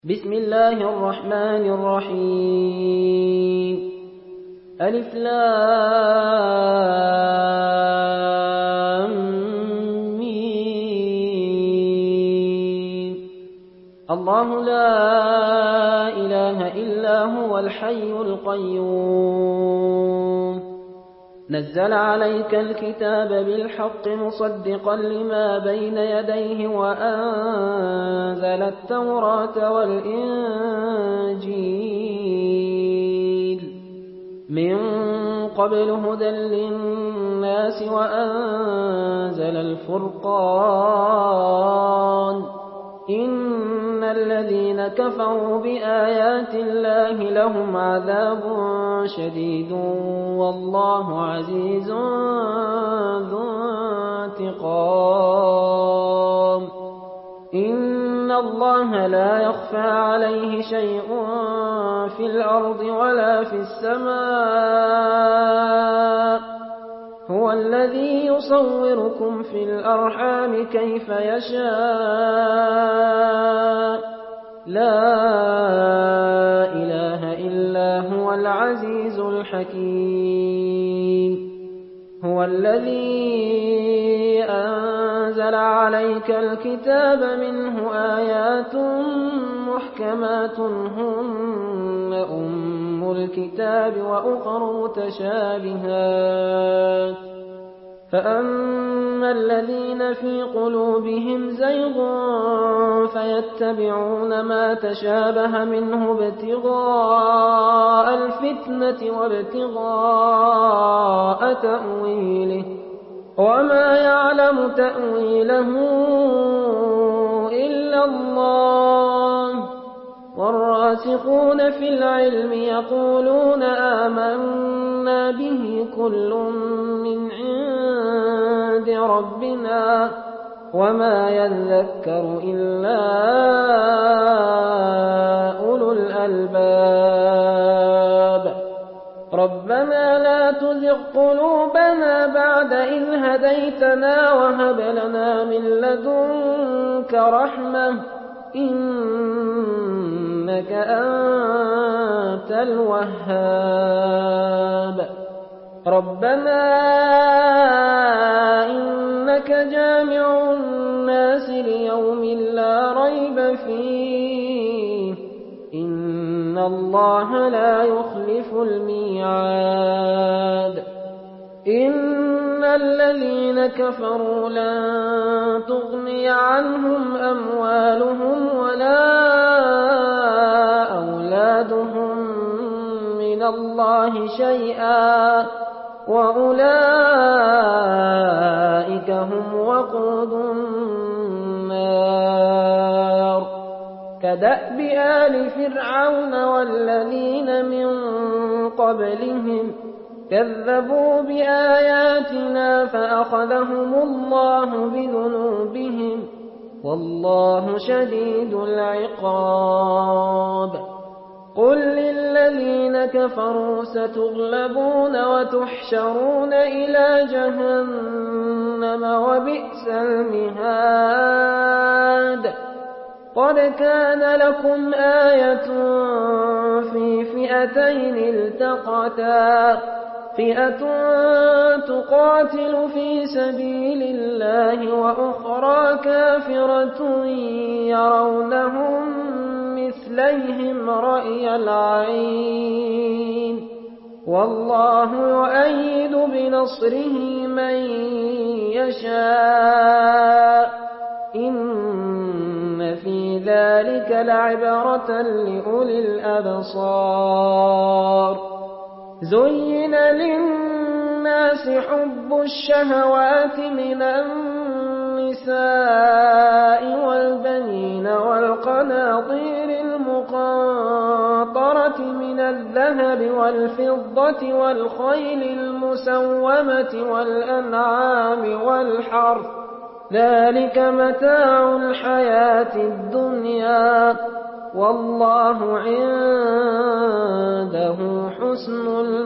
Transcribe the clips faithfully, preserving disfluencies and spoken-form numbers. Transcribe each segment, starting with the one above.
بسم الله الرحمن الرحيم ألف لام ميم الله لا إله إلا هو الحي القيوم نزل عليك الكتاب بالحق مصدقا لما بين يديه وأنزل التوراة والإنجيل من قبل هدى للناس وأنزل الفرقان إن الذين كفروا بآيات الله لهم عذاب شديد والله عزيز ذو انتقام إن الله لا يخفى عليه شيء في الأرض ولا في السماء هو الذي يصوركم في الأرحام كيف يشاء لا إله إلا هو العزيز الحكيم هو الذي أنزل عليك الكتاب منه آيات محكمات هن أم الكتاب وأخر متشابهات فأما الذين في قلوبهم زيغ فيتبعون ما تشابه منه ابتغاء الفتنة وابتغاء تأويله وما يعلم تأويله إلا الله والراسخون في العلم يقولون آمنا به كل من عند ربنا وما يذكر إلا أولو الألباب ربنا لا تزغ قلوبنا بعد إذ هديتنا وهب لنا من لدنك رحمة إنك أنت الوهاب ربنا إنك جامع الناس ليوم لا ريب فيه إن الله لا يخلف الميعاد إن الذين كفروا لن تغني عنهم أموالهم ولا أولادهم من الله شيئا وأولئك هم وقود النار كدأب آل فرعون والذين من قبلهم كذبوا بآياتنا فأخذهم الله بذنوبهم والله شديد العقاب قل للذين كفروا ستغلبون وتحشرون إلى جهنم وبئس المهاد قد كان لكم آية في فئتين التقتا فئة تقاتل في سبيل الله وأخرى كافرة يرونهم مثليهم رأي العين والله يؤيد بنصره من يشاء إن في ذلك لعبرة لأولي الأبصار زين للناس حب الشهوات من النساء والبنين والقناطير المقنطرة من الذهب والفضة والخيل المسومة والأنعام والحرث ذلك متاع الحياة الدنيا والله عنده حسن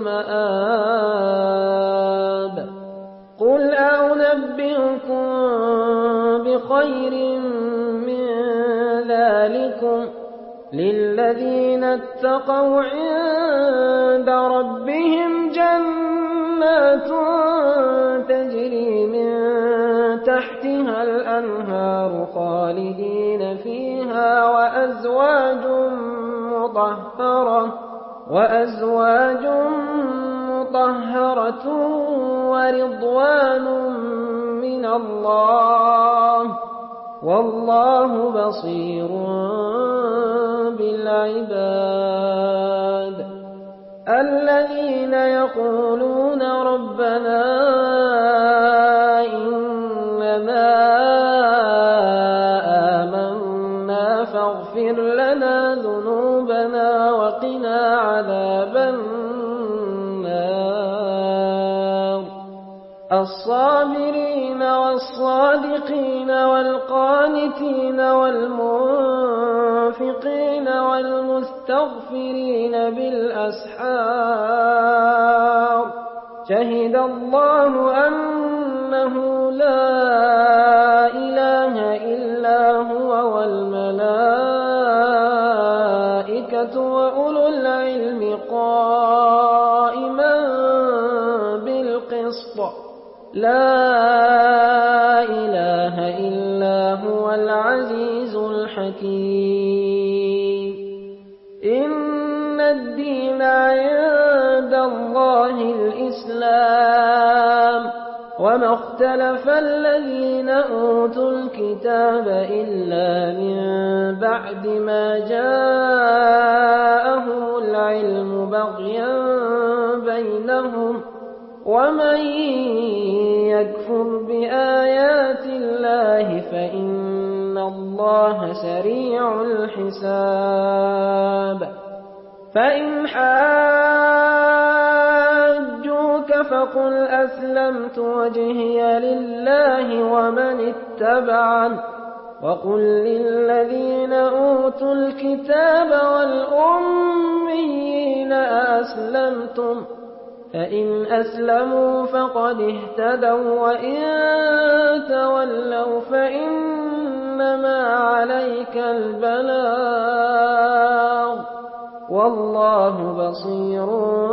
المآب قل أنبئكم بخير من ذلكم للذين اتقوا عند ربهم جنات تجري من تحتها الأنهار خالدين فيها وأزواج مطهرة وأزواج مطهرة ورضوان من الله والله بصير بالعباد الذين يقولون ربنا إننا آمنا فاغفر لنا ذنوبنا وقنا عذاب النار الصابرين والصادقين والقانتين والمنفقين والمستغفرين بالأسحار شهد الله أنه لا إله إلا هو والملائكة وأولو العلم قائما بالقسط لا إله إلا هو العزيز الحكيم إن الدين عند الله الإسلام وما اختلف الذين أوتوا الكتاب إلا من بعد ما جاءهم العلم بغيا بينهم ومن يكفر بآيات الله فإن الله سريع الحساب فإن حاجوك فقل أسلمت وجهي لله ومن اتبعن وقل للذين أوتوا الكتاب والأميين أأسلمتم فإن أسلموا فقد اهتدوا وإن تولوا فإنما عليك البلاغ والله بصير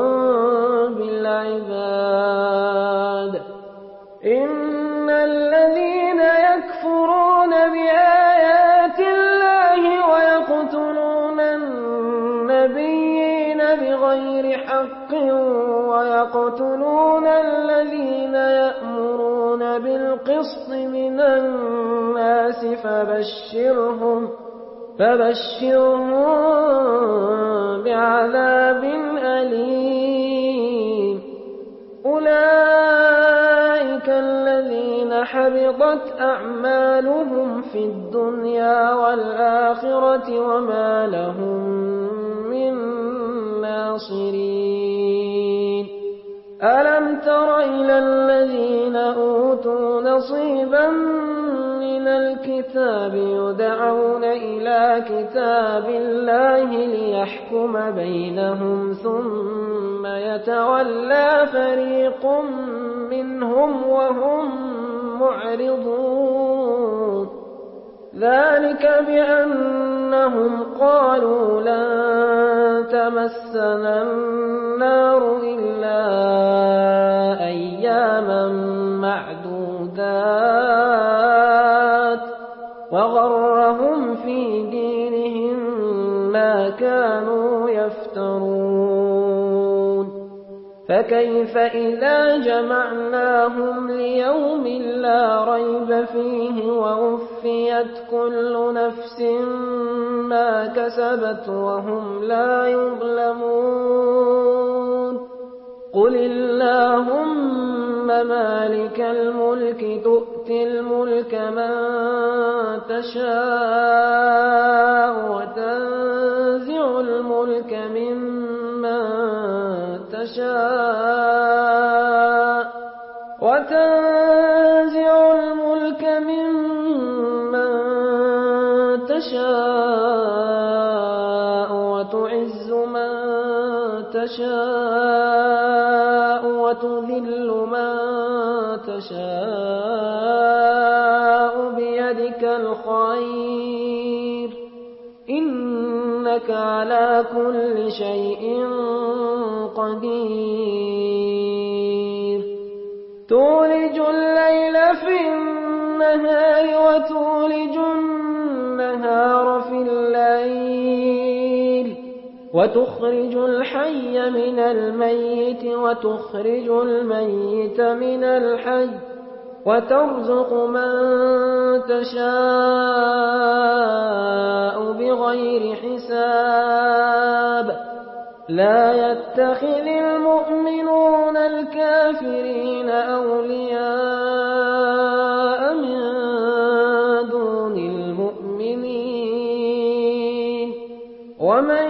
بالعباد إن الذين يكفرون بآيات الله ويقتلون النبيين بغير حق ويقتلون الذين يأمرون بالقسط من الناس فبشرهم فبشرهم بعذاب أليم أولئك الذين حبطت أعمالهم في الدنيا والآخرة وما لهم من ناصرين ألم تر إلى الذين أوتوا نصيبا من الكتاب يدعون إلى كتاب الله ليحكم بينهم ثم يتولى فريق منهم وهم معرضون ذلك بأنهم قالوا لن تمسنا النار إلا أياما معدودات وغرهم في دينهم ما كانوا يفترون فكيف إذا جمعناهم ليوم لا ريب فيه ووفيت كل نفس ما كسبت وهم لا يظلمون قل اللهم مالك الملك تؤتي الملك من تشاء وتنزع الملك ممن تشاء وتنزع الملك ممن تشاء وتعز من تشاء وتذل من تشاء بيدك الخير إنك إنك على كل شيء قدير تولج الليل في النهار وتولج النهار في الليل وتخرج الحي من الميت وتخرج الميت من الحي وترزق من تشاء بغير حساب لا يتخذ المؤمنون الكافرين أولياء من دون المؤمنين ومن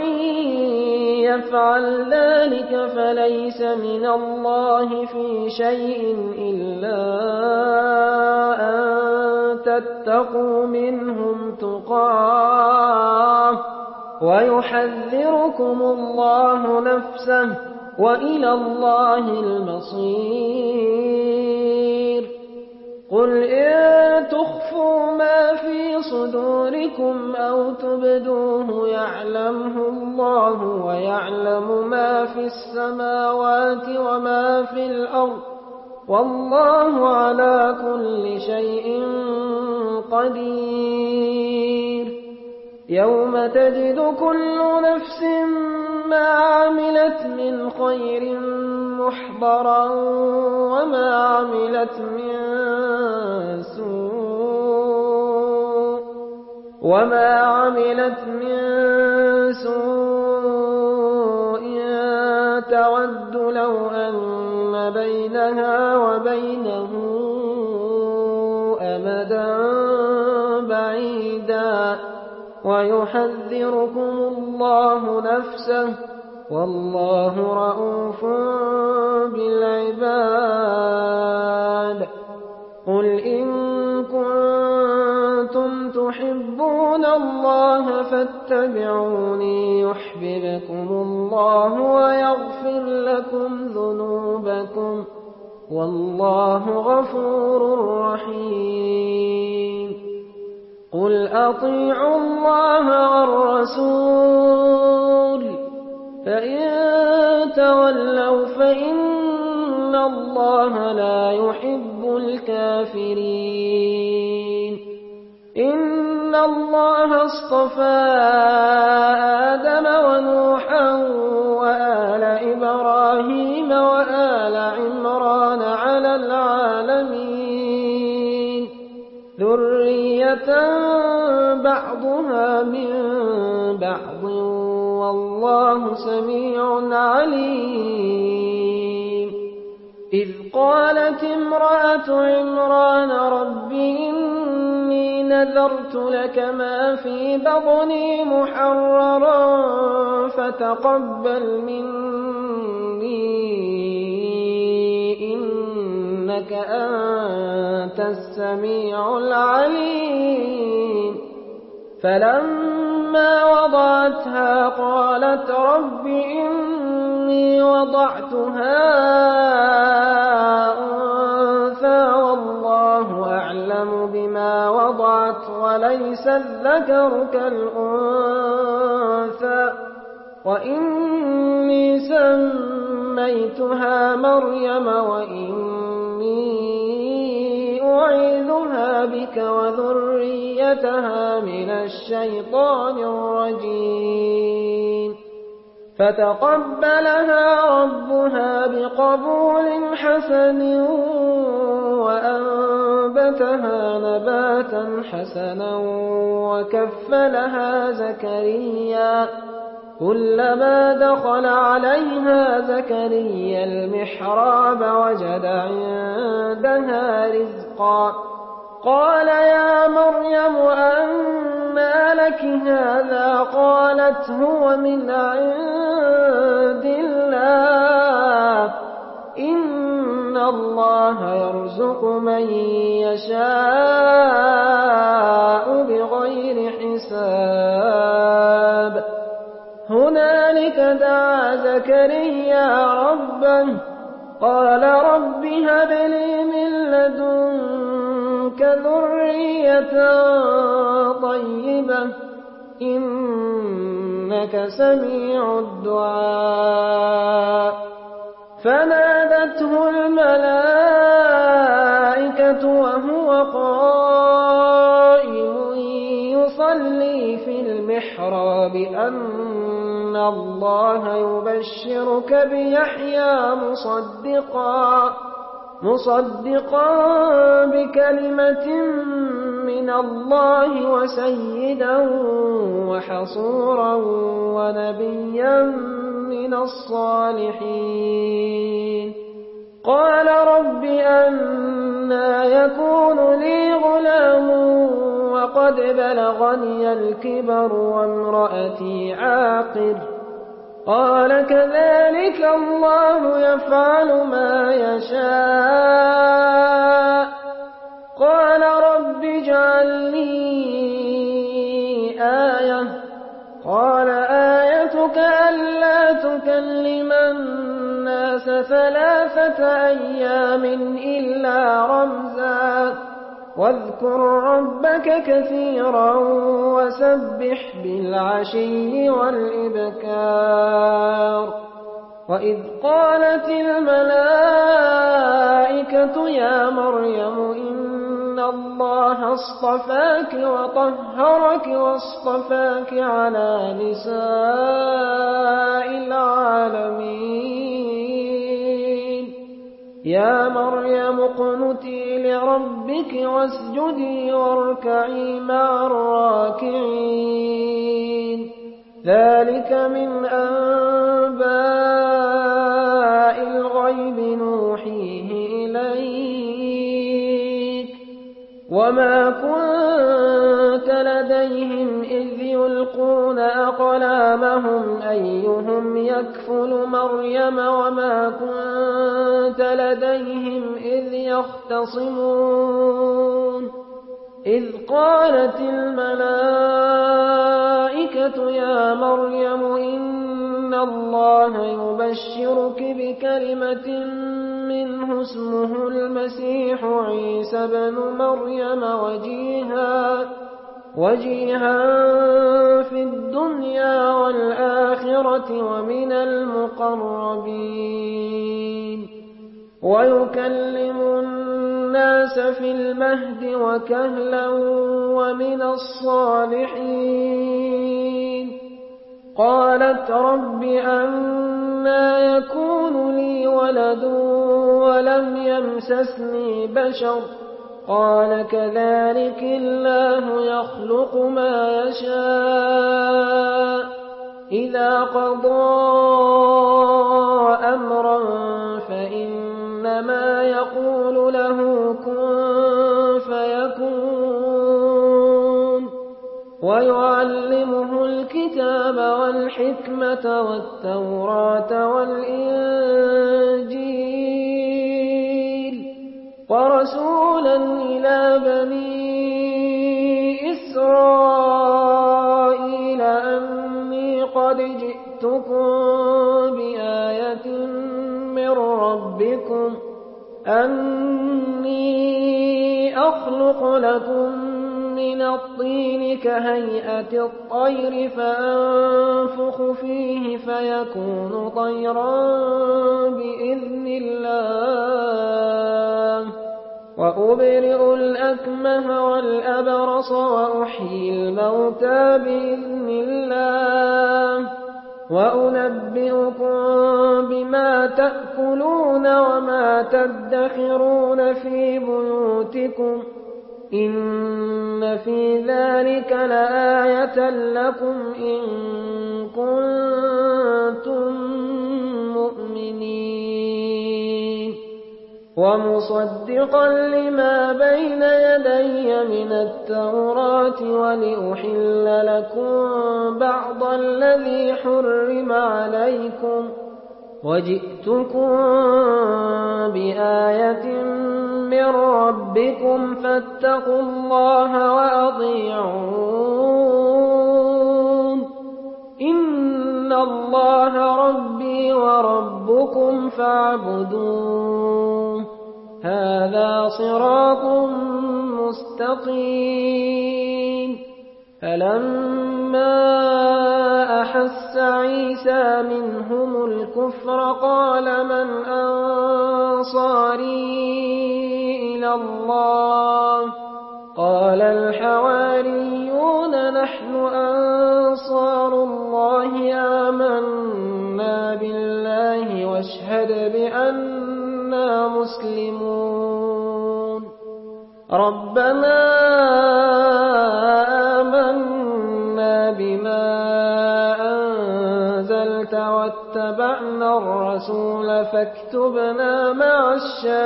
يفعل ذلك فليس من الله في شيء إلا أن تتقوا منهم تقاه ويحذركم الله نفسه وإلى الله المصير قل إن تخفوا ما في صدوركم أو تبدوه يعلمه الله ويعلم ما في السماوات وما في الأرض والله على كل شيء قدير يوم تجد كل نفس ما عملت من خير محضرا وما عملت من سوء وما عملت من سوء تود لو أن بينها وبينه أمدا بعيدا ويحذركم الله نفسه والله رءوف بالعباد قل إن كنتم تحبون الله فاتبعوني يحببكم الله ويغفر لكم ذنوبكم والله غفور رحيم قل أطيعوا الله والرسول فإن تولوا فإن الله لا يحب الكافرين إن الله اصطفى آدم ونوحا وآل إبراهيم وآل عمران على العالمين ذرية بعضها من بعض والله سميع عليم إذ قالت امرأة عمران رب إني نذرت لك ما في بطني محررا فتقبل مني إنك أنت السميع العليم فلما وضعتها قالت رب إني وضعتها أنثى والله أعلم بما وضعت وليس الذكر كالأنثى وإني سميتها مريم وإني أعيذها بك وذريتها من الشيطان الرجيم فتقبلها ربها بقبول حسن وأنبتها نباتا حسنا وكفلها زكريا كلما دخل عليها زكريا المحراب وجد عندها رزقا قال يا مريم أنى لك هذا قالت هو من عند الله إن الله يرزق من يشاء بغير حساب هنالك دعا زكريا ربه قال رب هب لي من لدنك ذرية طيبة إنك سميع الدعاء فنادته الملائكة وهو قائم يصلي في المحراب أن الله يبشرك بيحيى مصدقا مصدقا بكلمة من الله وسيدا وحصورا ونبيا من الصالحين قال رب أنى يكون لي غلام وقد بلغني الكبر وامرأتي عاقر قال كذلك الله يفعل ما يشاء قال رب اجعل لي آية قال آيتك ألا تكلم الناس ثلاثة أيام إلا رمزا واذكر ربك كثيرا وسبح بالعشي والإبكار وإذ قالت الملائكة يا مريم إن الله اصطفاك وطهرك واصطفاك على نساء العالمين يا مريم اقنتي لربك واسجدي واركعي مع الراكعين ذلك من أنباء الغيب نوحيه إليك وما كنت لديهم إذ يلقون أقلامهم أيهم يكفل مريم وما كنت لديهم إذ يختصمون إذ قالت الملائكة يا مريم إن الله يبشرك بكلمة منه اسمه المسيح عيسى بن مريم وجيها وجيها في الدنيا والآخرة ومن المقربين ويكلم الناس في المهد وكهلا ومن الصالحين قالت رب أنى يكون لي ولد ولم يمسسني بشر قال كذلك الله يخلق ما يشاء إذا قضى أمرا فإنما يقول له كن فيكون ويعلمه الكتاب والحكمة والتوراة والإنجيل ورسولا إلى بني إسرائيل أني قد جئتكم بآية من ربكم أني أخلق لكم من الطين كهيئة الطير فأنفخ فيه فيكون طيرا بإذن الله وأبرئ الأكمه والأبرص وأحيي الموتى بإذن الله وأنبئكم بما تأكلون وما تدخرون في بيوتكم إن في ذلك لآية لكم إن كنتم مؤمنين ومصدقا لما بين يدي من التوراة ولأحل لكم بعض الذي حرم عليكم وجئتكم بآية من ربكم فاتقوا الله وأطيعون إن الله ربي وربكم فاعبدوه هذا صراط مستقيم فلما فلما أحس عيسى منهم الكفر قال من أنصاري إلى الله قال الحواريون نحن أنصار الله آمنا بالله واشهد بأننا مسلمون ربنا آمنا بما أنزلت واتبعنا الرسول فاكتبنا مع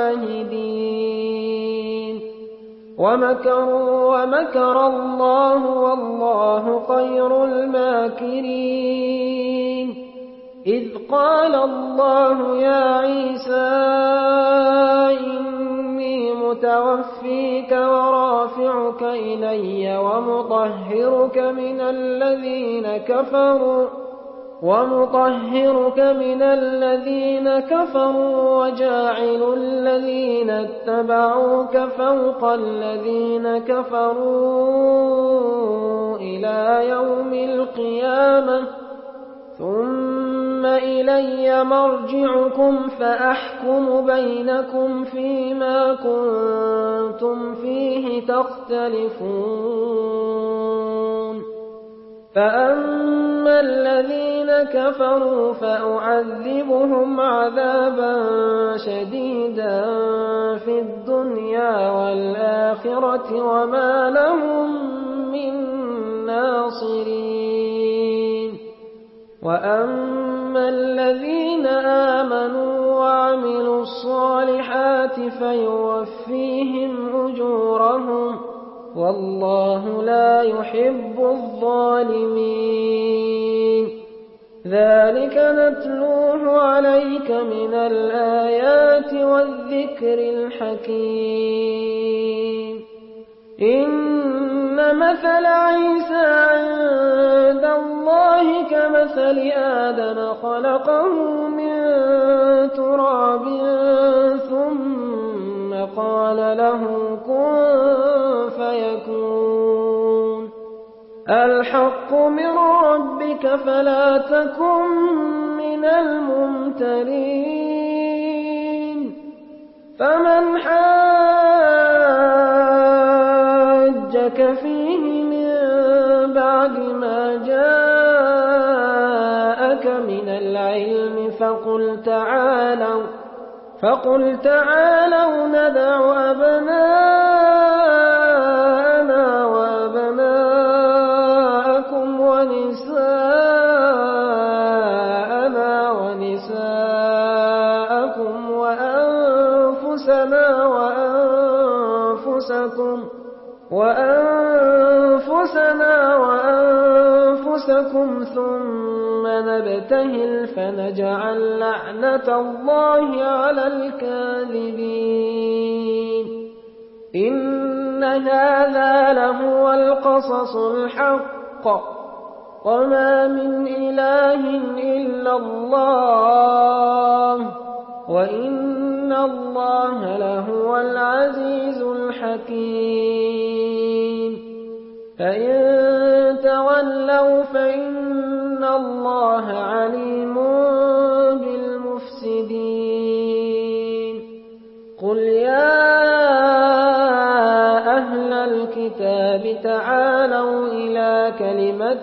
الشاهدين ومكروا ومكر الله والله خير الماكرين إذ قال الله يا عيسى إني متوفيك ورافعك إلي ومطهرك من الذين كفروا ومطهرك من الذين كفروا وجاعل الذين اتبعوك فوق الذين كفروا إلى يوم القيامة ثم إلي مرجعكم فأحكم بينكم فيما كنتم فيه تختلفون فأما الذين كفروا فأعذبهم عذابا شديدا في الدنيا والآخرة وما لهم من ناصرين وأما الذين آمنوا وعملوا الصالحات فيوفيهم أجورهم والله لا يحب الظالمين ذلك نتلوه عليك من الآيات والذكر الحكيم إن مثل عيسى عند الله كمثل آدم خلقه من تراب ثم قال له كن فيكون الحق من ربك فلا تكن من الممترين فمن حاجك فيه من بعد ما جاءك من العلم فقل تعالوا فقل تعالوا ندع أبناءنا وأبناءكم ونساءنا ونساءكم وأنفسنا وأنفسكم وأنفسنا وأنفسكم ثم نبتهل فنجعل لعنة الله على الكاذبين إن هذا لهو القصص الحق وما من إله إلا الله وإن الله لهو العزيز الحكيم فإن تولوا فإن الله عليم بالمفسدين قل يا أهل الكتاب تعالوا إلى كلمة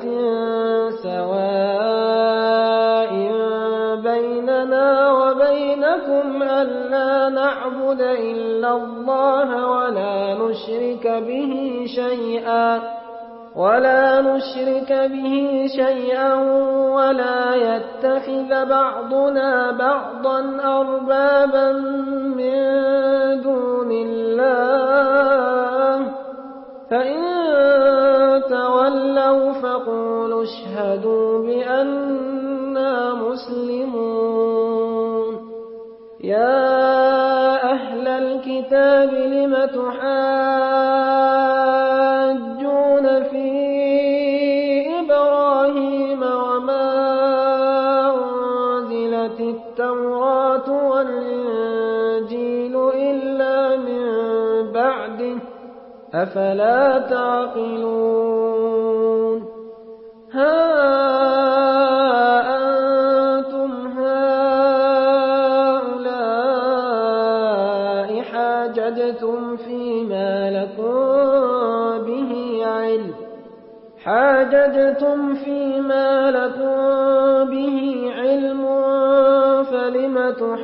سواء بيننا وبينكم ألا نعبد إلا الله ولا نشرك به شيئا ولا نشرك به شيئا ولا يتخذ بعضنا بعضا أربابا من دون الله فإن تولوا فقولوا اشهدوا بأننا مسلمون يا أهل الكتاب لم تحاجون في إبراهيم وما أنزلت التوراة والإنجيل إلا من بعده أفلا تعقلون أَعَجَجْتُمْ فِيمَا لَكُمْ بِهِ عِلْمٌ فَلِمَ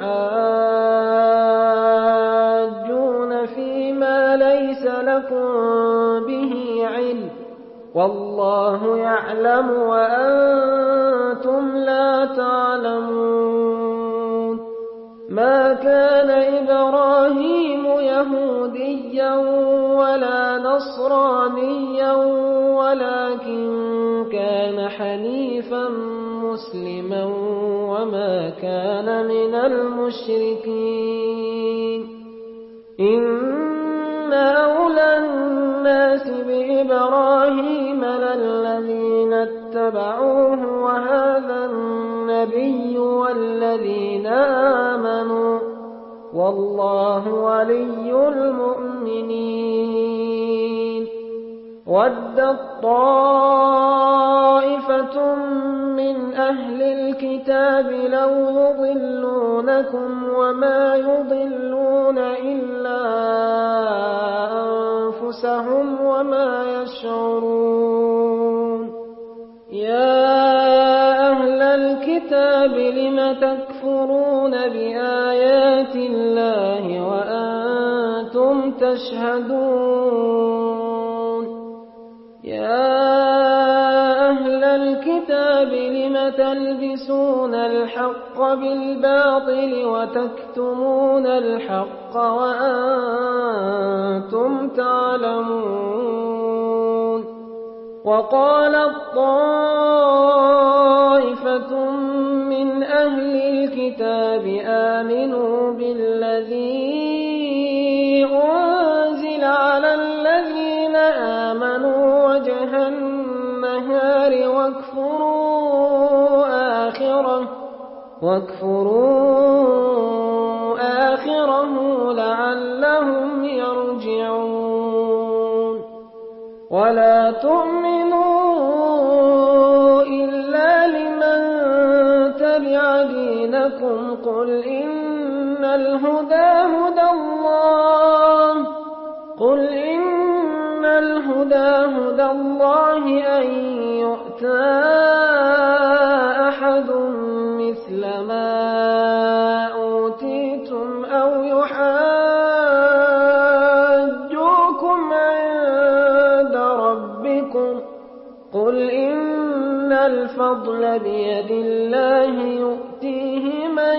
تُحَاجُّونَ فِيمَا لَيْسَ لَكُمْ بِهِ عِلْمٌ ۚ وَاللَّهُ يَعْلَمُ وَأَنتُمْ لَا تَعْلَمُونَ مَا كَانَ إِبْرَاهِيمُ يَهُودِيًّا وَلَا نَصْرَانِيًّا وَلَٰكِن كَانَ حَنِيفًا مُّسْلِمًا وَمَا كَانَ مِنَ الْمُشْرِكِينَ إِنَّ أَوْلَى النَّاسِ بِإِبْرَاهِيمَ لَلَّذِينَ اتَّبَعُوهُ وَهَٰذَا النَّبِيُّ وَالَّذِينَ آمَنُوا ۗ وَاللَّهُ وَلِيُّ الْمُؤْمِنِينَ وَدَّت طَّائِفَةٌ مِّنْ أَهْلِ الْكِتَابِ لَوْ يُضِلُّونَكُمْ وَمَا يُضِلُّونَ إِلَّا أَنفُسَهُمْ وَمَا يَشْعُرُونَ يَا أَهْلَ الْكِتَابِ لِمَ تَكْفُرُونَ بِآيَاتِ اللَّهِ وَأَنتُمْ تَشْهَدُونَ يَا أَهْلَ الْكِتَابِ لِمَ تَلْبِسُونَ الْحَقَّ بِالْبَاطِلِ وَتَكْتُمُونَ الْحَقَّ وَأَنتُمْ تَعْلَمُونَ وَقَالَت طَّائِفَةٌ مِّنْ أَهْلِ الْكِتَابِ آمِنُوا بِالَّذِي أُنزِلَ عَلَى الَّذِينَ آمَنُوا وَجْهَ النَّهَارِ وَاكْفُرُوا آخِرَهُ وَاكْفُرُوا آخِرَهُ لَعَلَّهُمْ يَرْجِعُونَ وَلَا تُؤْمِنُوا إِلَّا لِمَن تَبِعَ دِينَكُمْ قُلْ إِنَّ الْهُدَىٰ هُدَى اللَّهِ قُلْ إِنَّ الْهُدَىٰ هُدَى اللَّهِ أَن يُؤْتَىٰ أَحَدٌ مِّثْلَ مَا أُوتِيتُمْ أَوْ يُحَاجُّوكُمْ عِندَ رَبِّكُمْ قُلْ إِنَّ الْفَضْلَ بِيَدِ اللَّهِ يُؤْتِيهِ مَن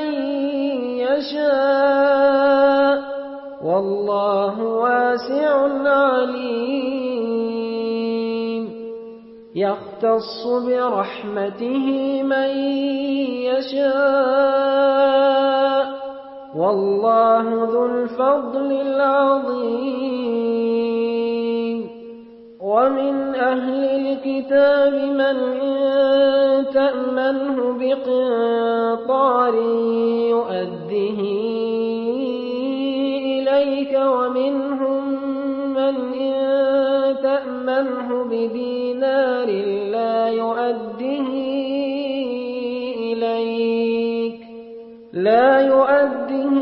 يَشَاءُ ۗ وَاللَّهُ وَاسِعٌ عَلِيمٌ يَخْتَصُّ بِرَحْمَتِهِ مَن يَشَاءُ ۗ وَاللَّهُ ذُو الْفَضْلِ الْعَظِيمِ وَمِنْ أَهْلِ الْكِتَابِ مَنْ إِن تَأْمَنْهُ بِقِنطَارٍ يُؤَدِّهِ إِلَيْكَ وَمِنْهُم مَّنْ إِن تَأْمَنْهُ بِدِينَارٍ لَّا يُؤَدِّهِ إِلَيْكَ لَا يُؤَدِّهِ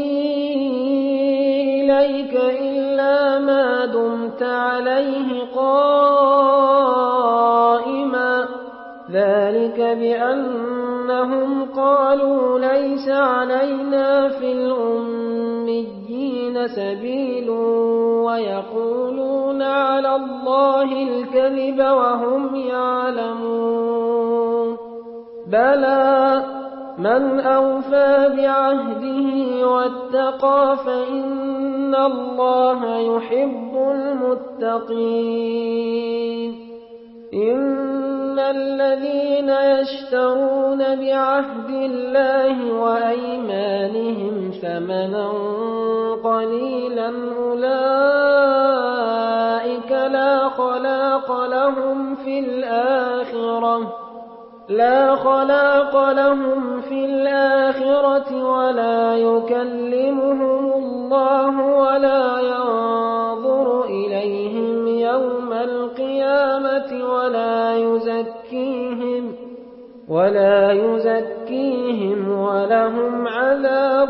إِلَيْكَ إِلَّا مَا دُمْتَ عَلَيْهِ قَائِمًا ۗ ذَلِكَ بِأَنَّهُمْ قَالُوا لَيْسَ عَلَيْنَا فِي الْأُمِّيِّينَ سَبِيلٌ وَيَقُولُونَ عَلَى اللَّهِ الْكَذِبَ وَهُمْ يَعْلَمُونَ بَلَىٰ مَنْ أَوْفَىٰ بِعَهْدِهِ وَاتَّقَىٰ فَإِنَّ اللَّهَ يُحِبُّ الْمُتَّقِينَ إِنَّ الَّذِينَ يَشْتَرُونَ بِعَهْدِ اللَّهِ وَأَيْمَانِهِمْ ثَمَنًا قَلِيلًا أُولَٰئِكَ لَا خَلَاقَ لَهُمْ فِي الْآخِرَةِ لا خلاق لهم في الآخرة ولا يكلمهم الله ولا ينظر إليهم يوم القيامة ولا يزكيهم ولا يزكيهم ولهم عذاب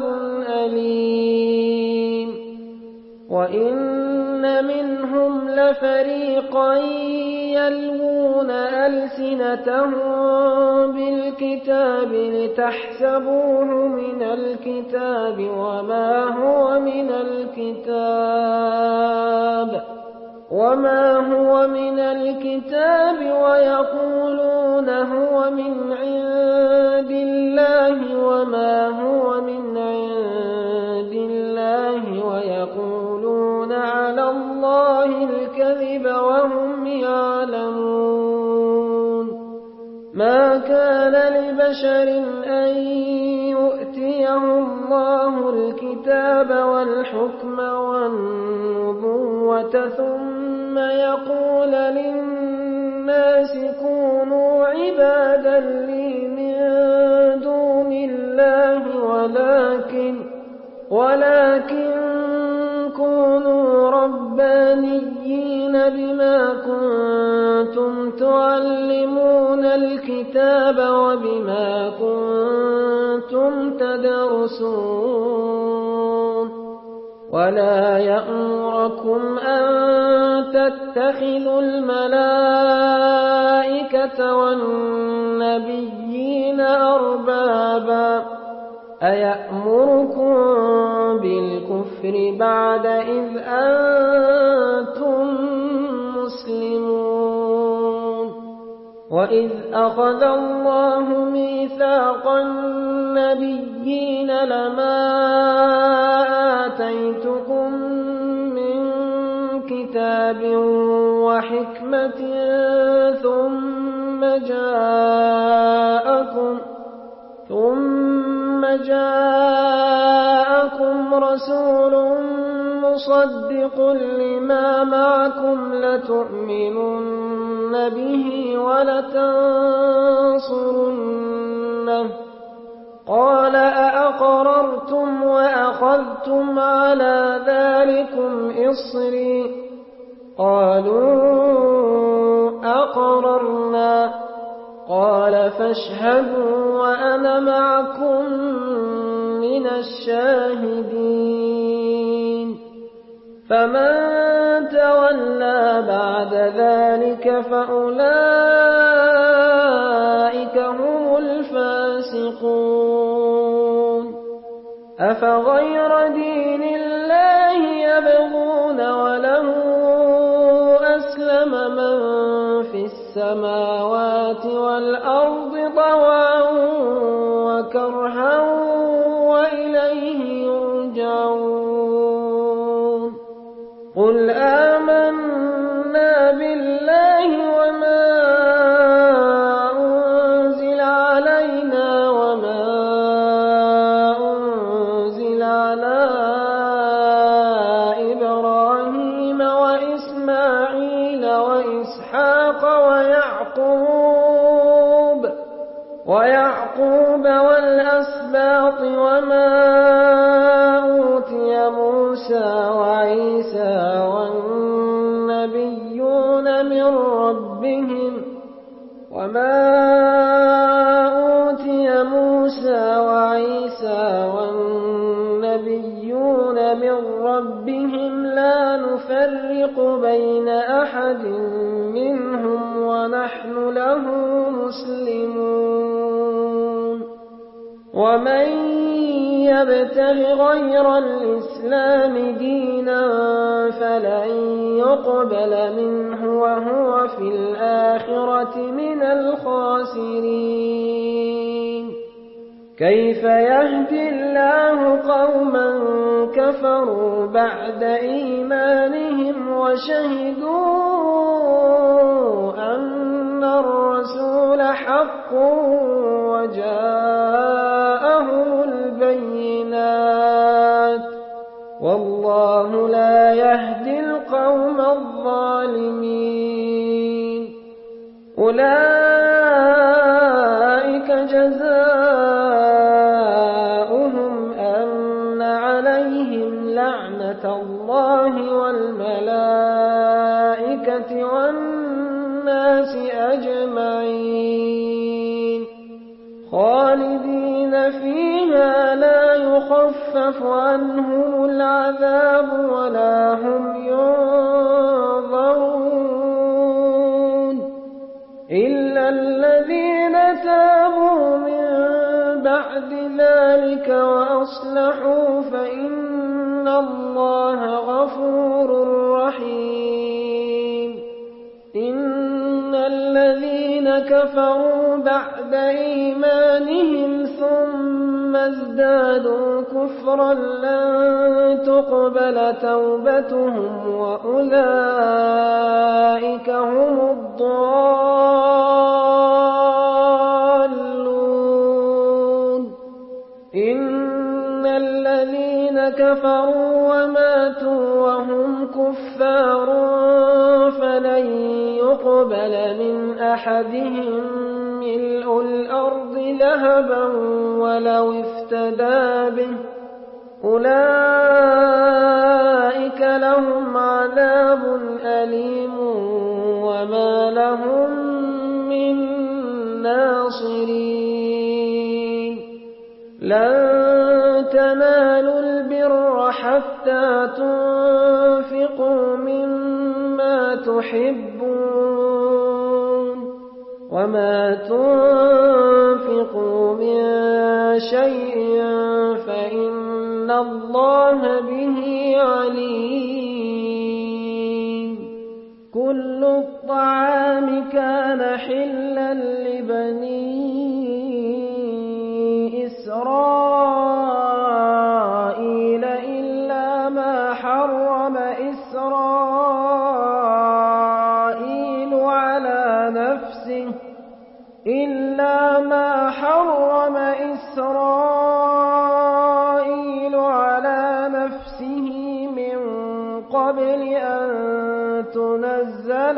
أليم وإن منهم لفريقا يلوون ألسنتهم بالكتاب لتحسبوه من الكتاب وما هو من الكتاب وما هو من الكتاب ويقولون هو من عند الله وما هو من عند الله ويقولون على الله الكذب وهم يعلمون. ما كان لبشر أن يؤتيه الله الكتاب والحكم والنبوة ثم يقول للناس كونوا عبادا لي من دون الله ولكن ولكن كونوا ربانيين بما كنتم تعلمون الكتاب وبما كنتم تدرسون. ولا يأمركم أن تتخذوا الملائكة والنبيين أربابا أيأمركم بالكفر بعد إذ أنتم مسلمون. وإذ أخذ الله ميثاق النبيين لما آتيتكم من كتاب وحكمة ثم جاءكم ثم جاءكم رسول مصدق لما معكم لتؤمنن به ولتنصرنه قال أأقررتم وأخذتم على ذلكم إصري قالوا أقررنا قال فاشهدوا وأنا معكم من الشاهدين. فمن تولى بعد ذلك فأولئك هم الفاسقون. أفغير دين الله يبغون وله أسلم من في السماوات والأرض طوعا وكرها وإليه يرجعون. قل آمنا بالله وما أنزل علينا وما أنزل على إبراهيم وإسماعيل وإسحاق ويعقوب ويعقوب والأسباط وما أوتي موسى وعيسى والنبيون من ربهم وما أوتي موسى وعيسى والنبيون من ربهم لا نفرق بين أحد منهم ونحن له مسلمون. ومن يبتغ غير الإسلام دينا فلن يقبل منه وهو في الآخرة من الخاسرين. كيف يهدي الله قوما كفروا بعد إيمانهم وشهدوا أن الرسول حق وجاءهم البينات والله لا يهدي القوم الظالمين. أولئك جزاؤهم أن عليهم لعنة الله والملائكة والناس أجمعين خالدين فيها لا يخفف عنهم العذاب ولا هم ينظرون. إلا الذين تابوا من بعد ذلك وأصلحوا فإن الله غفور رحيم إن الذين كفروا بعد إيمانهم ثم ازدادوا كفرا لن تقبل توبتهم وأولئك هم الضالون إن الذين كفروا وماتوا وهم كفار فلن يقبل من أحدهم ملء الأرض ذهبا ولو افتدى به أولئك لهم عذاب أليم وما لهم من ناصرين لن تنالوا البر حتى تنفقوا مما تحبون وما تنفقوا من شيء فإن الله به عليم كل الطعام كان حلا لبني إسرائيل إلا ما حرم إسرائيل على نفسه إلا ما حرم إسرائيل على نفسه من قبل أن تنزل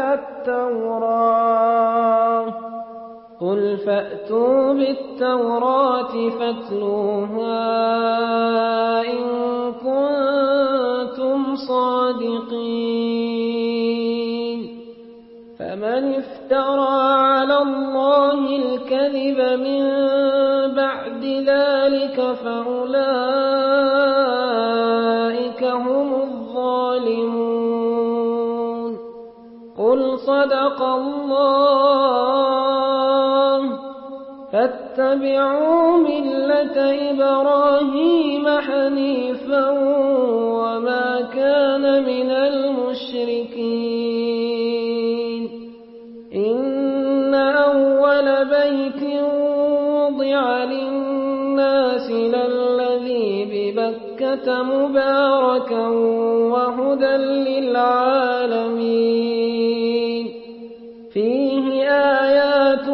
التوراة قل فأتوا بالتوراة فاتلوها إن كنتم صادقين فمن افترى على الله الكذب من بعد ذلك فأولئك هم الظالمون قل صدق الله فاتبعوا ملة إبراهيم حنيفا وما كان من المشركين إن أول بيت وضع للناس للذي ببكة مباركا وهدى للعالمين فيه آيات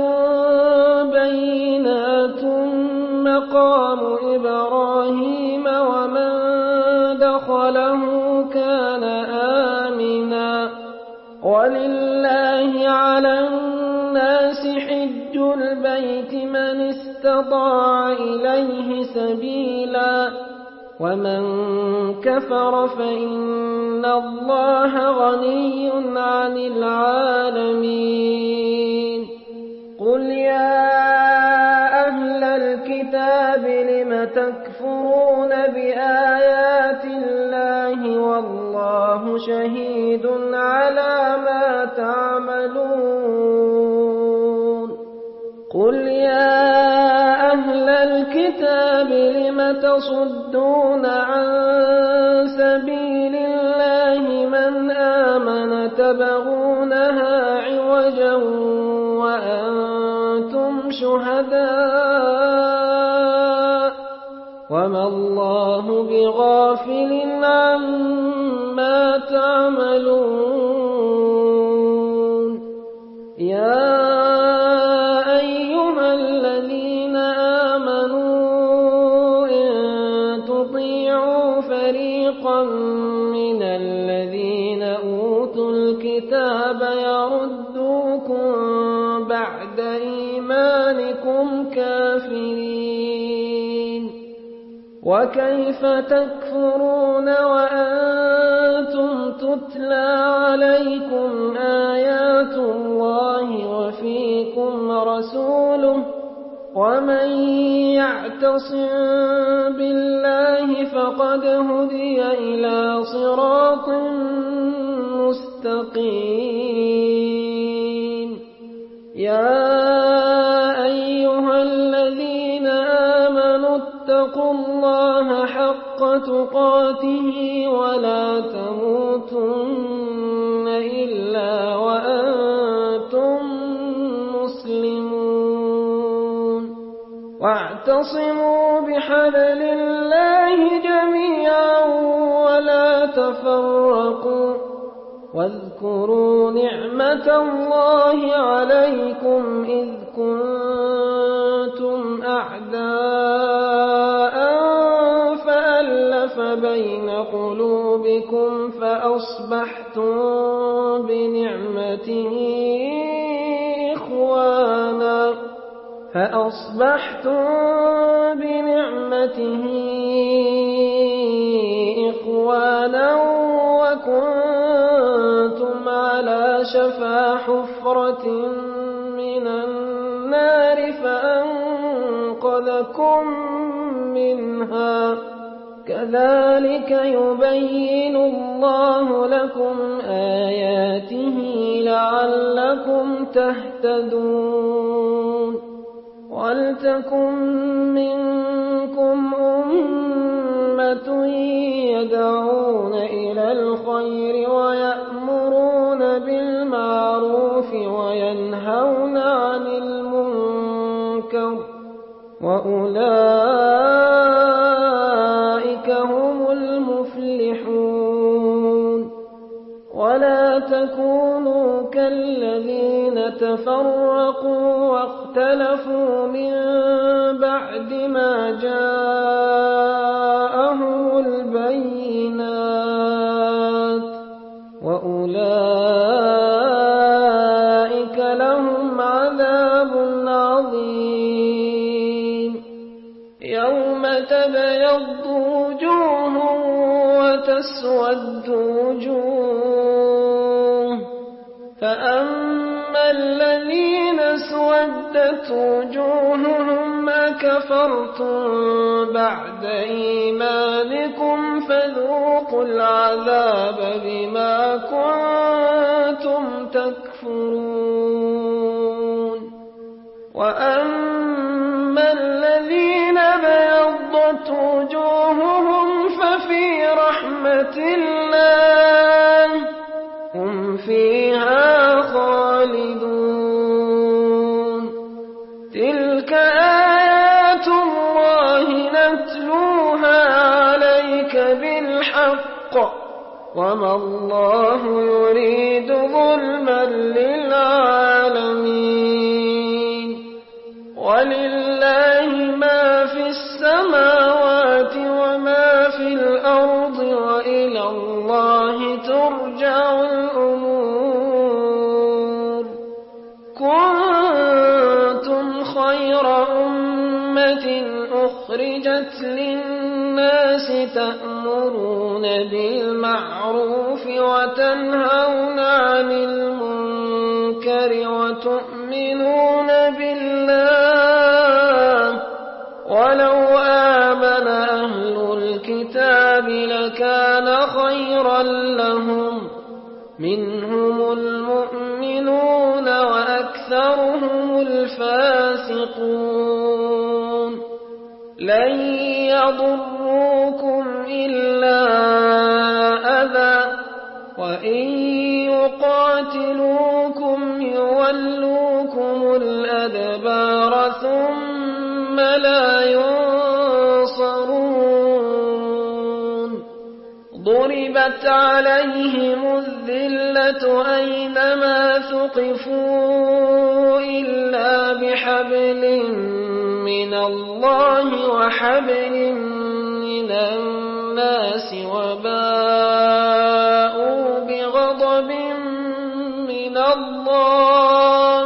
بينات مقام إبراهيم ومن دخله كان آمنا ولله على الناس حج البيت من استطاع إليه سبيلا ومن كفر فإن الله غني عن العالمين قل يا أهل الكتاب لم تكفرون بآيات الله والله شهيد على ما تعملون قل يا أهل الكتاب لم تصدون عن سبيل الله من آمن تبغونها عوجا وأنتم شهداء وما الله بغافل عما تعملون يا أيها الذين آمنوا إن تطيعوا فريقا من الذين أوتوا الكتاب يردوكم بعد إيمانكم كافرين وكيف تكفرون وأنتم تتلى عليكم آيات الله وفيكم رسوله ومن يعتصم بالله فقد هدي إلى صراط مستقيم يا أيها الذين آمنوا اتقوا الله حق تقاته ولا تموتن إلا وأنتم مسلمون واعتصموا بحبل الله جميعا ولا تفرقوا واذكروا نعمة الله عليكم إذ كنتم أعداء فألف بين قلوبكم فأصبحتم بنعمته إخوانا فأصبحتم بنعمته إخوانا وكنتم على شفا حفرة من النار فأنقذكم منها كذلك يبين الله لكم آياته لعلكم تهتدون ولتكن منكم أمة يدعون إلى الخير ويأمرون بالمعروف وينهون عن المنكر وأولئك هم المفلحون ولا تكونوا كالذين تفرقوا واختلفوا من بعد ما جاءهم البينات وأولئك لهم عذاب عظيم يوم تبيض وجوه وتسود وجوه فأما الذين اسودت وجوههم أكفرتم بعد إيمانكم فذوقوا العذاب بما كنتم تكفرون وأما الذين بيضت وجوههم ففي رحمة الله هم فيها خالدون تلك آيات الله نتلوها عليك بالحق وما الله يريد ظلما للعالمين ولله ما في السماوات وما في الأرض وإلى الله ترجع الأمور كنتم خير أمة أخرجت للناس تأمرون بالمعروف وتنهون عن المنكر وتؤمنون بالله ولو آمن أهل الكتاب لكان خيرا لهم منهم المؤمنون وأكثرهم الفاسقون لن يضروكم إلا أذى وإن يقاتلوكم يولوكم الأدبار ثم لا ينصرون ضربت عليهم الذلة أينما ثقفوا إلا بحبل من الله وحبل من الناس وباءوا بغضب من الله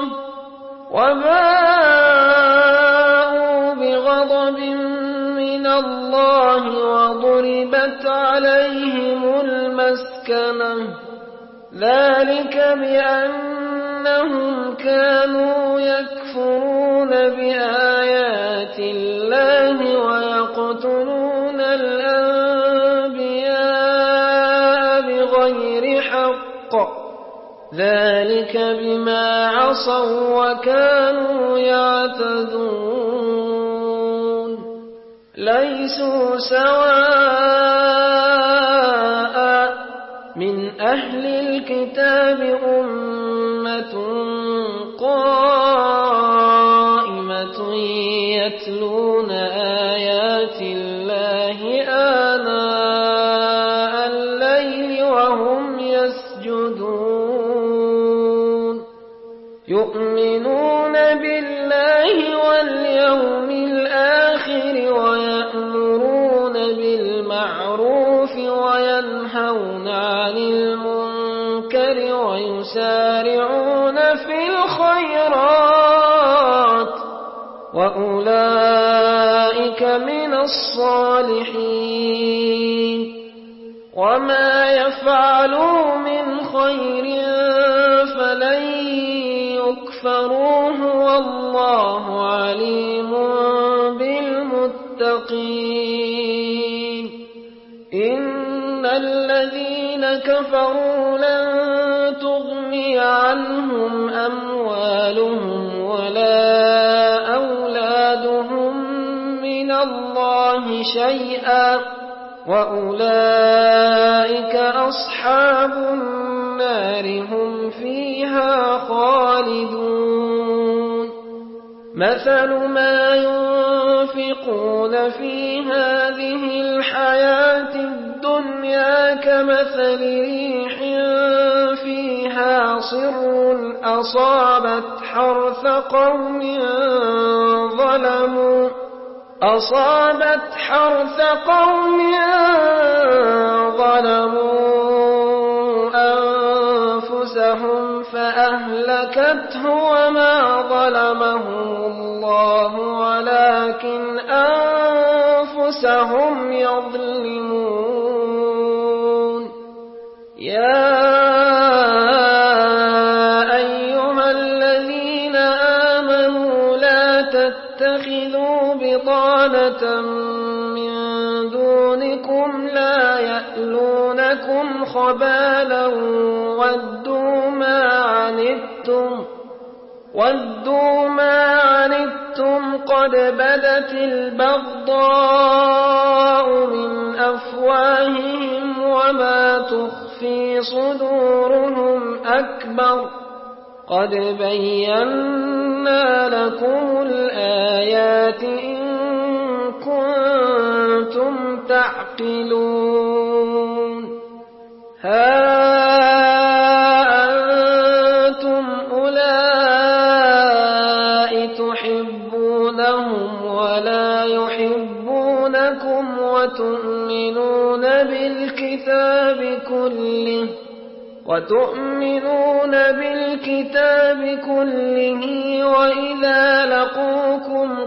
وباءوا بغضب من الله وضربت عليهم المسكنة ذلك بأنهم كانوا يكفرون بآيات الله ويقتلون الأنبياء بغير حق ذلك بما عصوا عصوا وكانوا يعتدون ليسوا سواء من أهل الكتاب أمة قائمة يتلون آيات الله آناء الليل وهم يسجدون يؤمنون بالله واليوم الآخر ويأمرون بالمعروف وينهون عن المنكر ويسارعون في الخيرات وأولئك من الصالحين وما يفعلوا من خير فلن يكفروه والله عليم بالمتقين إن الذين كفروا لن تغني عنهم أموالهم ولا أولادهم من الله شيئا وأولئك أصحاب النار هم فيها خالدون مثل ما ينفقون في هذه الحياة الدنيا كمثل ريح فيها صر أصابت حرث قوم ظلموا أصابت حرث قوم ظلموا أنفسهم فأهلكته وما ظلمهم الله ولكن أنفسهم يظلمون يا أيها الذين آمنوا لا تتخذوا بطانة من دونكم لا يألونكم خبالا ودوا ما عنتم ودوا ما عنتم قد بدت البغضاء من أفواههم وما تخفي صدورهم أكبر قد بينا لكم الآيات إن كنتم تعقلون ها أنتم أولئك تحبونهم ولا يحبونكم وتؤمنون بالكتاب كله وتؤمنون بالكتاب كله وإذا لقوكم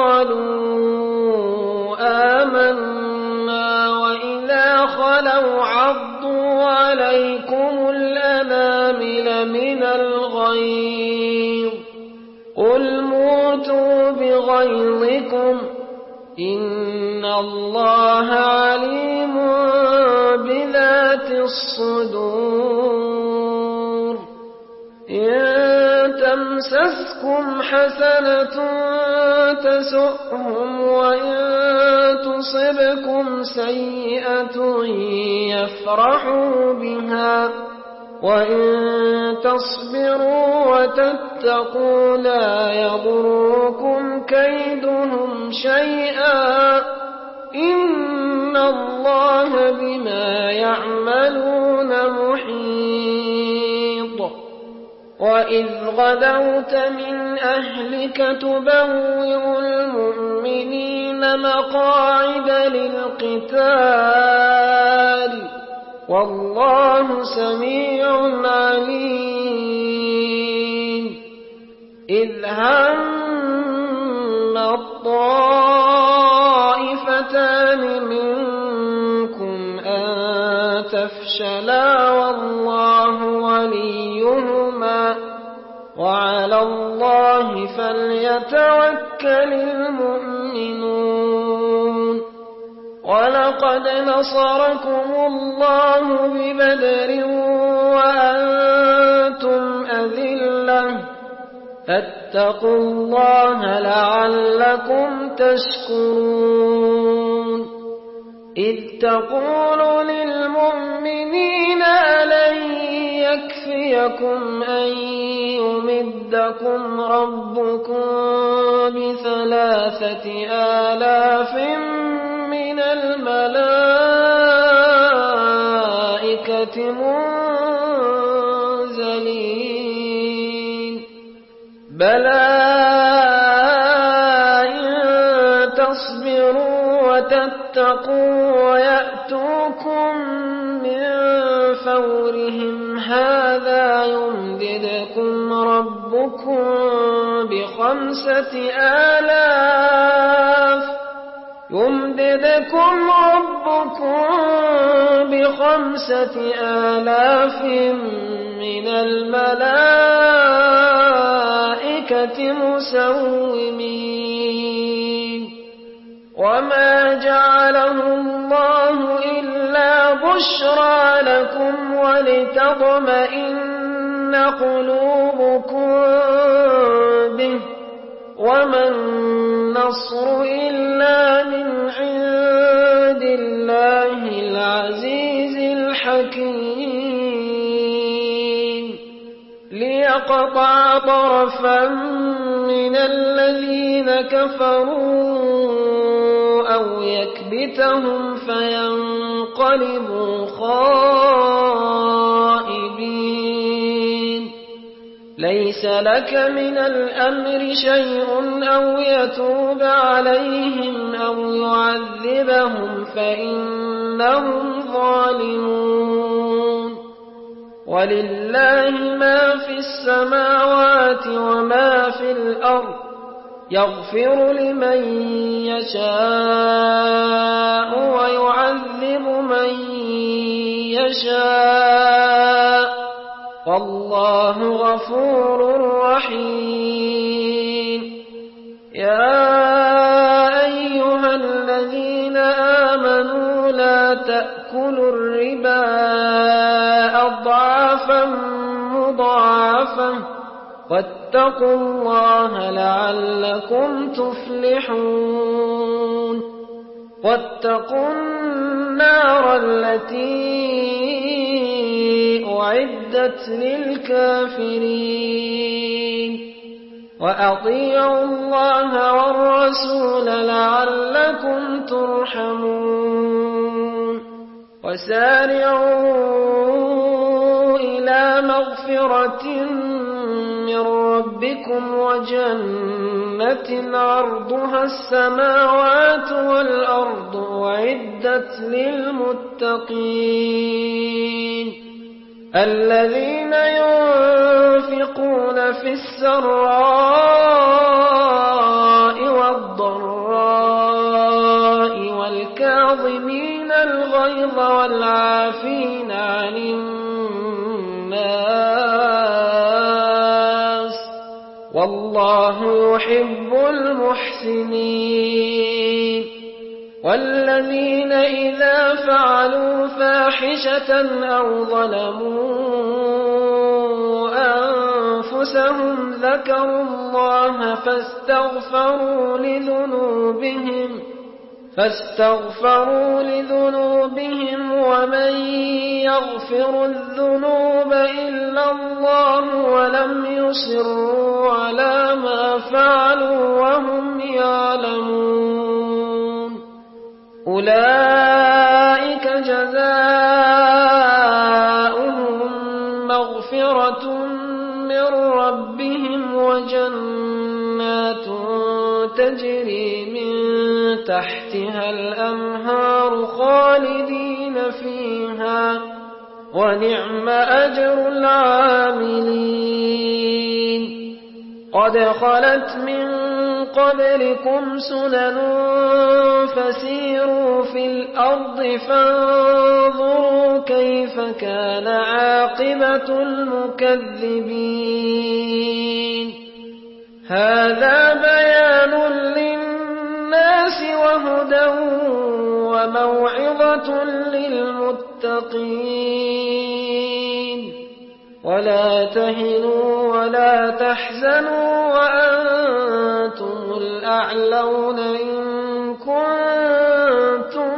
قالوا آمنا وإذا خلوا عضوا عليكم الأنامل من الغيظ قل موتوا بغيظكم إن الله عليم بذات الصدور إن تمسسكم حسنة تسؤهم وإن تصبكم سيئة يفرحوا بها وإن تصبروا وتتقوا لا يضركم كيدهم شيئا إن الله بما يعملون محيط وإذ غدوت من أهلك تبوئ المؤمنين مقاعد للقتال والله سميع عليم إذ هم الطائفتان منكم أن تفشلا والله وليهما وعلى الله فليتوكل المؤمنون ولقد نصركم الله ببدر وأنتم أذلة فاتقوا الله لعلكم تشكرون إذ تقول للمؤمنين ألن يكفيكم أن يمدكم ربكم بثلاثة آلاف من الملائكة منزلين بلى إن تصبروا وتتقوا ويأتوكم من فورهم هذا يمددكم ربكم بخمسة آلاف يمددكم ربكم بخمسة آلاف من الملائكة مسومين وما جعله الله إلا بشرى لكم ولتطمئن قلوبكم به وما النصر إلا من عند الله العزيز الحكيم ليقطع طرفا من الذين كفروا أو يكبتهم فينقلبوا خائبين ليس لك من الأمر شيء أو يتوب عليهم أو يعذبهم فإنهم ظالمون ولله ما في السماوات وما في الأرض يغفر لمن يشاء ويعذب من يشاء والله غفور رحيم يا أيها الذين آمنوا لا تأكلوا الربا أضعافا مضاعفة واتقوا الله لعلكم تفلحون واتقوا النار التي أعدت للكافرين وأطيعوا الله والرسول لعلكم ترحمون وسارعوا إلى مغفرة من ربكم وجنة عرضها السماوات والأرض أعدت للمتقين الذين ينفقون في السراء والضراء والكاظمين الغيظ والعافين عن الناس والله يحب المحسنين والذين إذا فعلوا فاحشة أو ظلموا أنفسهم ذكروا الله فاستغفروا لذنوبهم فاستغفروا لذنوبهم ومن يغفر الذنوب إلا الله ولم يصروا على ما فعلوا وهم يعلمون أولئك جزاؤهم مغفرة من ربهم وجنات تجري من تحتها الأنهار خالدين فيها ونعم أجر العاملين قد خلت من قبلكم سنن فسيروا في الأرض فانظروا كيف كان عاقبة المكذبين هذا بيان للناس وهدى وموعظة للمتقين ولا تهنوا ولا تحزنوا وأنتم الأعلون إن كنتم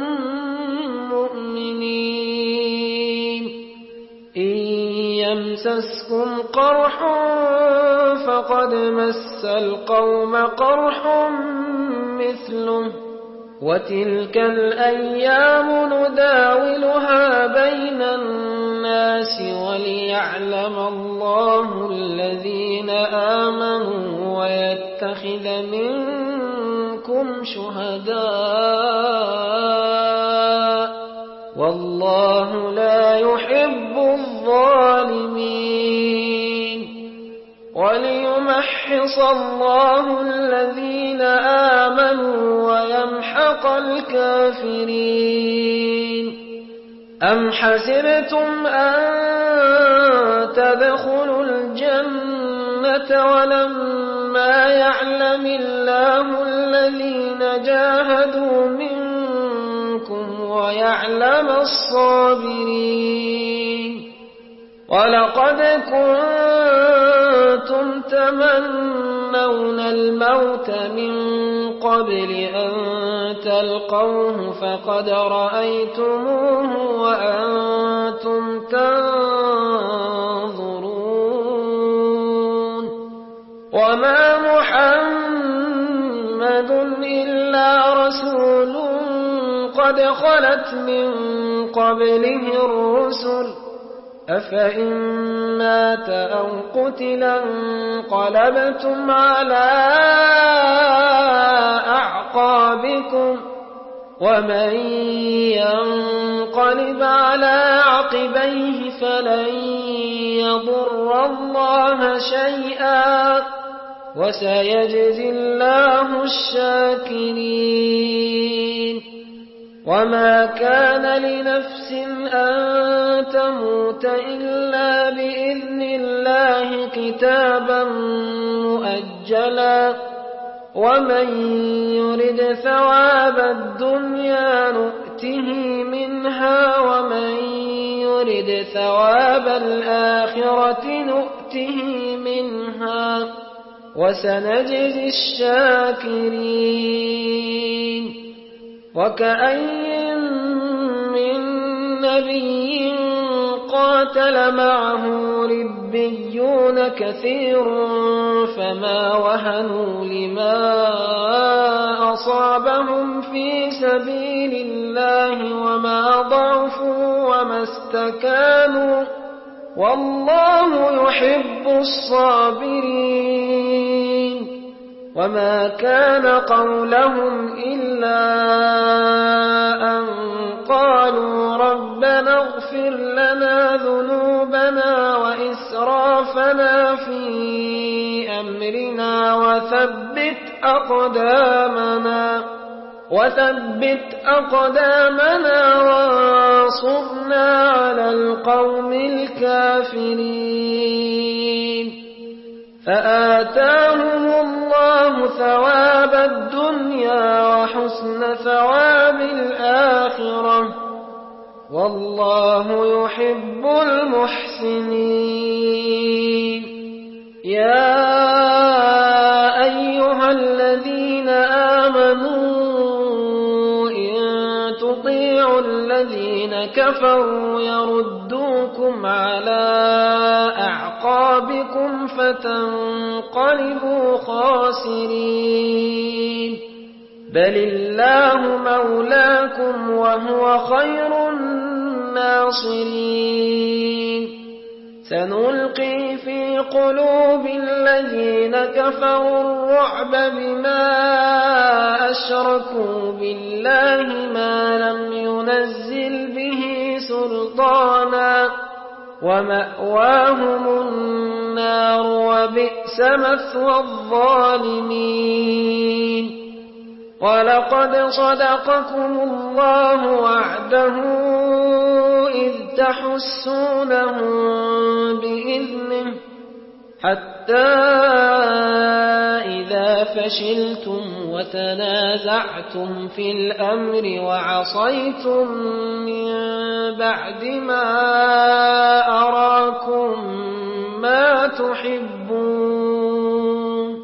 مؤمنين إن يمسسكم قرح فقد مس القوم قرح مثله وتلك الأيام نداولها بين الناس وليعلم الله الذين آمنوا ويتخذ منكم شهداء والله لا يحب الظالمين وليمحص الله الذين آمنوا ويمحق الكافرين أم حسبتم أن تدخلوا الجنة ولما يعلم الله الذين جاهدوا منكم ويعلم الصابرين ولقد كنتم تمنون الموت من قبل أن تلقوه فقد رأيتموه وأنتم تنظرون وما محمد إلا رسول قد خلت من قبله الرسل أفإن مات أو قتلا انقلبتم على أعقابكم ومن ينقلب على عقبيه فلن يضر الله شيئا وسيجزي الله الشاكرين وما كان لنفس أن تموت إلا بإذن الله كتابا مؤجلا ومن يرد ثواب الدنيا نؤته منها ومن يرد ثواب الآخرة نؤته منها وسنجزي الشاكرين وكأي من نبي قاتل معه ربيون كثير فما وهنوا لما أصابهم في سبيل الله وما ضعفوا وما استكانوا والله يحب الصابرين وما كان قولهم إلا أن قالوا ربنا اغفر لنا ذنوبنا وإسرافنا في أمرنا وثبت أقدامنا وثبت أقدامنا وانصرنا على القوم الكافرين فآتاهم الله ثواب الدنيا وحسن ثواب الآخرة والله يحب المحسنين يا أيها الذين آمنوا إن تطيعوا الذين كفروا يردوكم على أعقابكم فتنقلبوا خاسرين بل الله مولاكم وهو خير الناصرين سنلقي في قلوب الذين كفروا الرعب بما أشركوا بالله ما لم ينزل به سلطانا ومأواهم النار وبئس مثوى الظالمين ولقد صدقكم الله وعده إذ تحسونهم بإذنه حتى إذا إذا فشلتم وتنازعتم في الأمر وعصيتم من بعد ما أراكم ما تحبون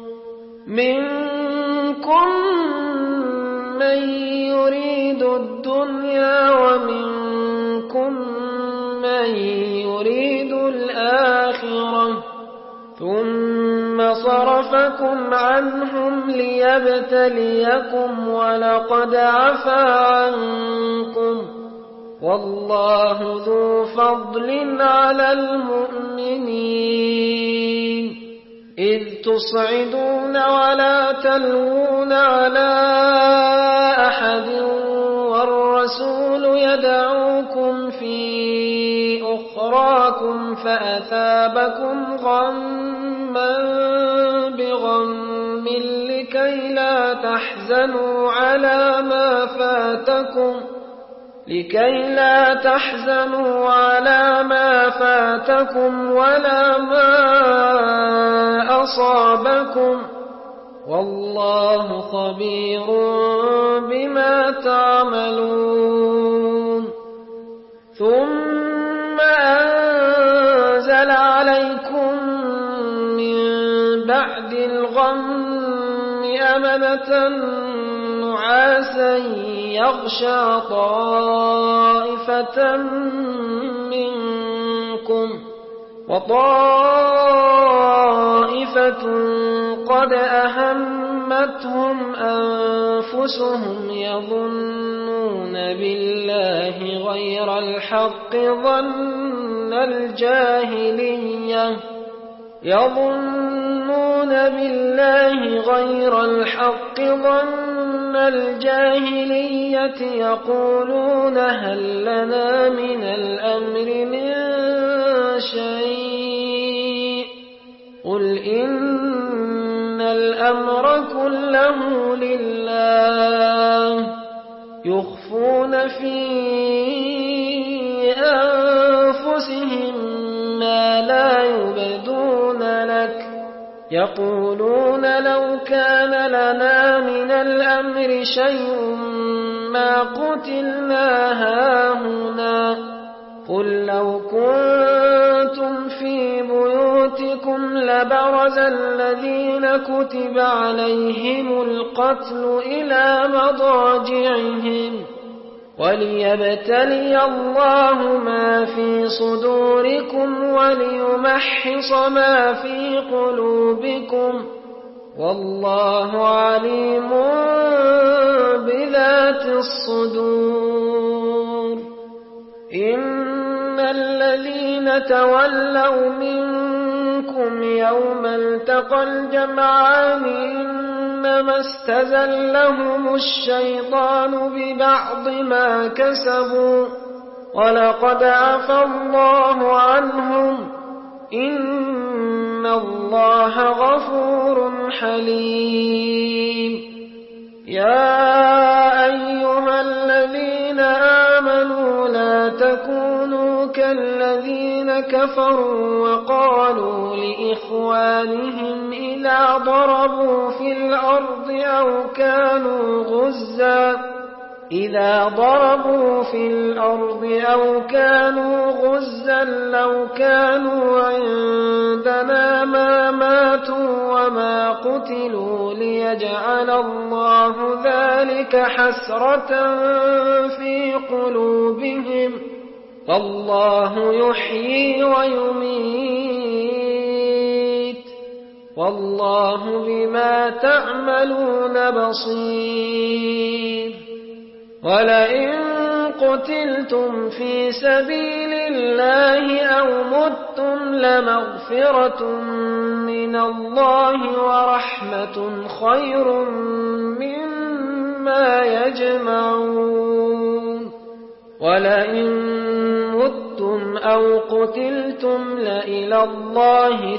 منكم من يريد الدنيا ومنكم من يريد الآخرة ثم صرفكم عنهم ليبتليكم ولقد عفا عنكم والله ذو فضل على المؤمنين إذ تصعدون ولا تلوون على أحد والرسول يدعوكم في أخراكم فأثابكم غما بغم لكي لا تحزنوا على ما فاتكم لكي لا تحزنوا على ما فاتكم ولا ما أصابكم والله خبير بما تعملون ثم أنزل عليكم من بعد الغم أمنة نعاسا يغشى طائفة منكم وطائفة قد أهمتهم أنفسهم يظنون بالله غير الحق ظن الجاهلية يظنون بالله غير الحق ظن الجاهلية يقولون هل لنا من الأمر من شيء قل إن الأمر كله لله يخفون في أنفسهم ما لا يبدون لك يقولون لو كان لنا من الأمر شيء ما قتلنا هاهنا قل لو كنتم في بيوتكم لبرز الذين كتب عليهم القتل إلى مضاجعهم وليبتلي الله ما في صدوركم وليمحص ما في قلوبكم والله عليم بذات الصدور إن الذين تولوا منكم يوم التقى الجمعان إنما استزلهم الشيطان ببعض ما كسبوا ولقد عفا الله عنهم إن الله غفور حليم يا أيها الذين آمنوا لا تكونوا كالذين كفروا وقالوا لإخوانهم إذا ضربوا في الأرض أو كانوا غزا إذا ضربوا في الأرض أو كانوا غزا لو كانوا عندنا ما ماتوا وما قتلوا ليجعل الله ذلك حسرة في قلوبهم والله يحيي ويميت والله بما تعملون بصير ولئن قتلتم في سبيل الله أو متم لمغفرة من الله ورحمة خير مما يجمعون ولئن متم أو قتلتم لإلى الله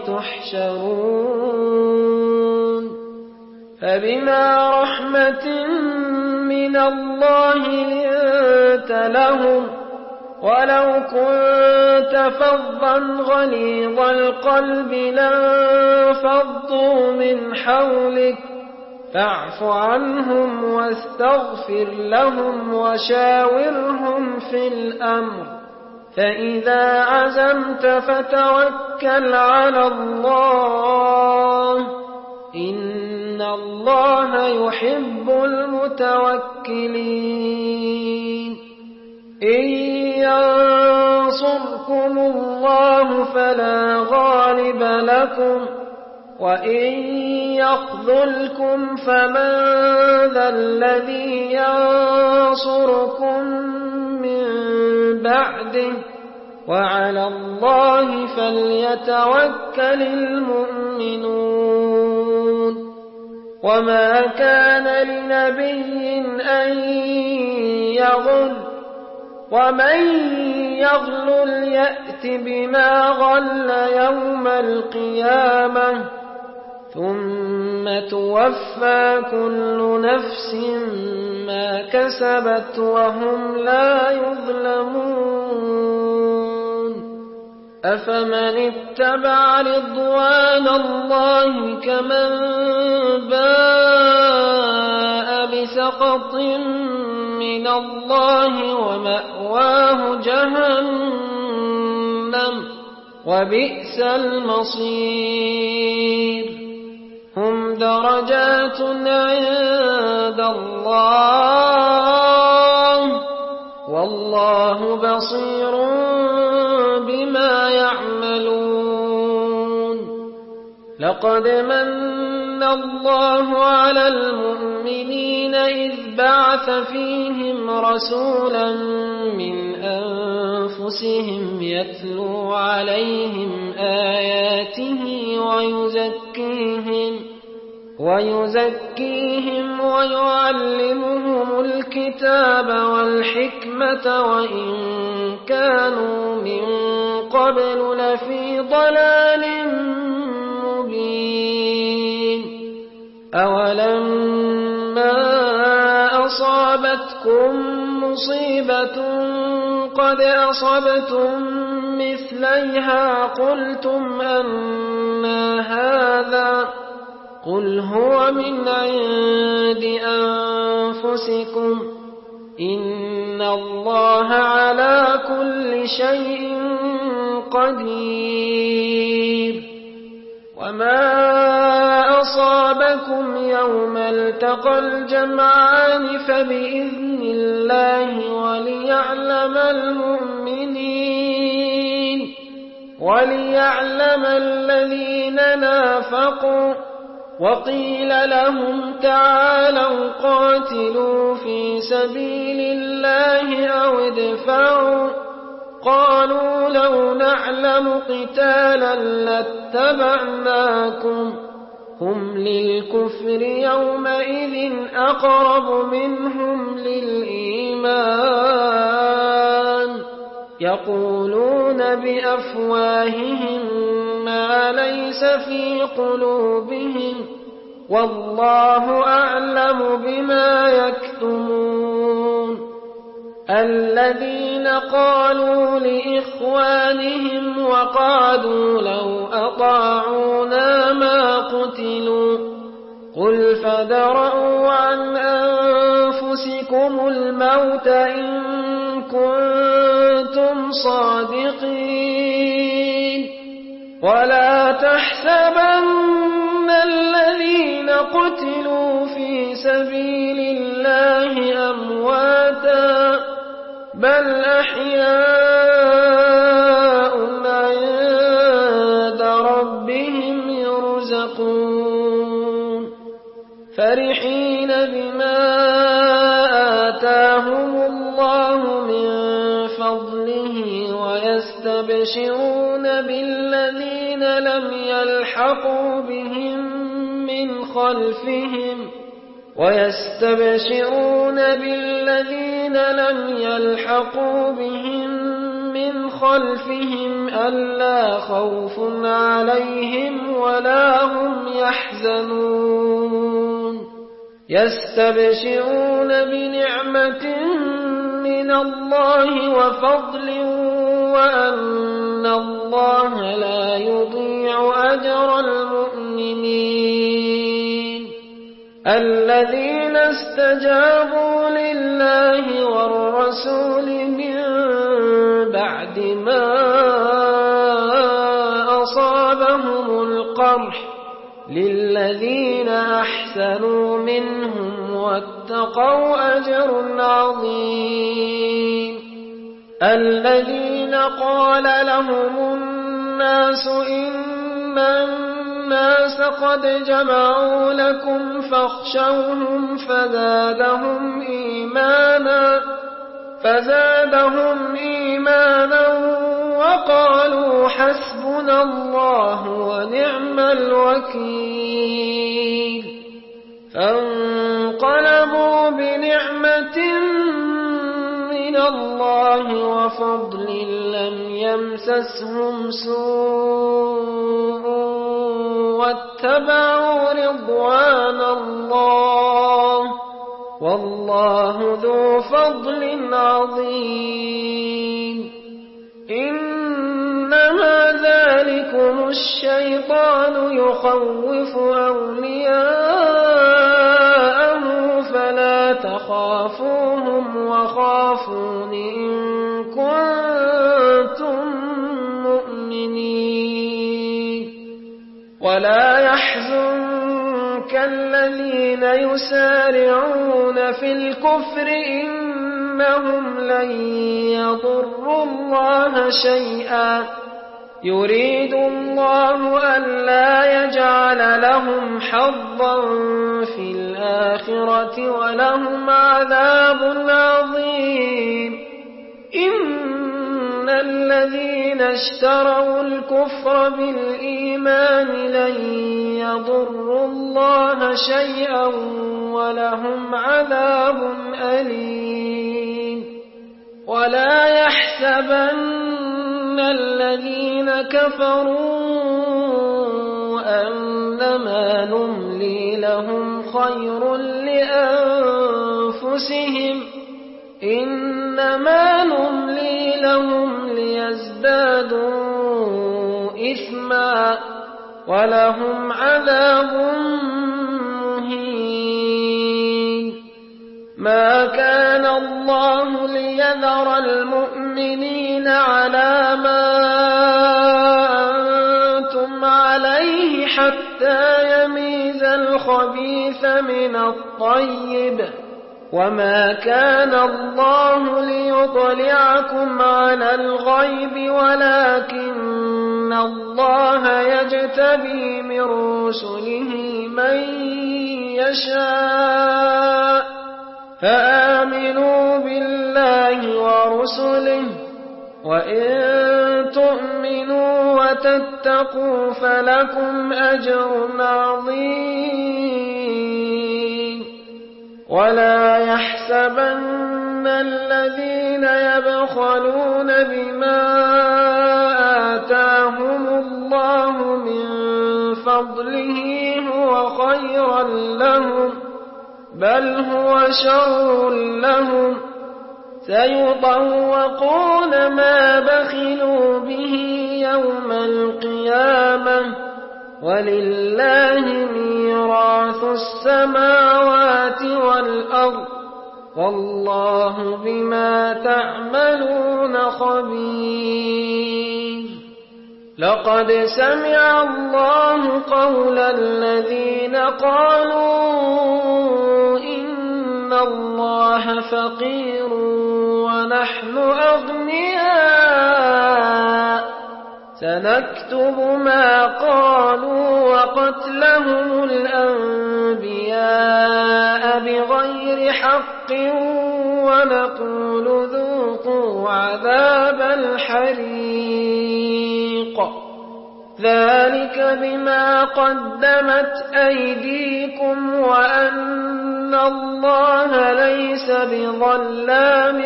تحشرون فبما رحمة من الله لنت لهم ولو كنت فظا غليظ القلب لانفضوا من حولك فاعف عنهم واستغفر لهم وشاورهم في الأمر فإذا عزمت فتوكل على الله إن الله يحب المتوكلين إن ينصركم الله فلا غالب لكم وإن يخذلكم فمن ذا الذي ينصركم من بعده وعلى الله فليتوكل المؤمنون وما كان لنبي أن يغل ومن يغلل يأت بما غل يوم القيامة ثم توفى كل نفس ما كسبت وهم لا يظلمون أفمن اتبع رضوان الله كمن باء بسخط من الله ومأواه جهنم وبئس المصير هم درجات عند الله والله بصير بما يعملون لقد من الله على المؤمنين إذ بعث فيهم رسولا من أنفسهم يتلو عليهم آياته ويزكيهم ويزكيهم ويعلمهم الكتاب والحكمة وإن كانوا من قبل لفي ضلال مبين أولما أصابتكم مصيبة قد أصبتم مثليها قلتم أنى هذا قل هو من عند أنفسكم إن الله على كل شيء قدير وما أصابكم يوم التقى الجمعان فبإذن الله وليعلم المؤمنين وليعلم الذين نافقوا وقيل لهم تعالوا قاتلوا في سبيل الله أو ادفعوا قالوا لو نعلم قتالا لاتبعناكم هم للكفر يومئذ أقرب منهم للإيمان يقولون بأفواههم ما ليس في قلوبهم والله أعلم بما يكتمون الذين قالوا لإخوانهم وقعدوا لو أطاعونا ما قتلوا قل فادرءوا عن أنفسكم الموت إن كنتم صادقين ولا تحسبن الذين قتلوا في سبيل الله أمواتا بل أحياء عند ربهم يرزقون فرحين بما آتاهم الله من فضله ويستبشرون بالذين لم يلحقوا بهم من خلفهم ويستبشرون بالذين لم يلحقوا بهم من خلفهم ألا خوف عليهم ولا هم يحزنون يستبشرون بنعمة من من الله وفضل وأن الله لا يضيع أجر المؤمنين الذين استجابوا لله والرسول من بعد ما أصابهم القرح للذين أحسنوا منهم واتقوا أجر عظيم الذين قال لهم الناس إن الناس قد جمعوا لكم فاخشوهم فزادهم إيمانا فزادهم إيمانا وقالوا حسبنا الله ونعم الوكيل فانقلبوا بنعمة من الله وفضل لم يمسسهم سوء واتبعوا رضوان الله والله ذو فضل عظيم إنما ذلكم الشيطان يخوف أولياءه فلا تخافوهم وخافون إن كنتم مؤمنين ولا يحزنك الذين يسارعون في الكفر إنهم لن يضروا الله شيئا يريد الله ألا يجعل لهم حظا في الآخرة ولهم عذاب عظيم إن الذين اشتروا الكفر بالإيمان لن يضروا الله شيئا ولهم عذاب أليم ولا يحسبن الذين كفروا أنما نملي لهم خير لأنفسهم إنما نملي لهم ليزدادوا إثما ولهم عذاب مهين ما كان الله ليذر المؤمنين على ما أنتم عليه حتى يميز الخبيث من الطيب وما كان الله ليطلعكم على الغيب ولكن الله يجتبي من رسله من يشاء فآمنوا بالله ورسله وإن تؤمنوا وتتقوا فلكم أجر عظيم ولا يحسبن الذين يبخلون بما آتاهم الله من فضله هو خيرا لهم بل هو شر لهم سيطوقون ما بخلوا به يوم القيامة ولله ميراث السماوات والأرض والله بما تعملون خبير لقد سمع الله قول الذين قالوا إن الله فقير ونحن أغنياء سنكتب ما قالوا وقتلهم الأنبياء بغير حق ونقول ذوقوا عذاب الحريق ذلك بما قدمت أيديكم وأن الله ليس بظلام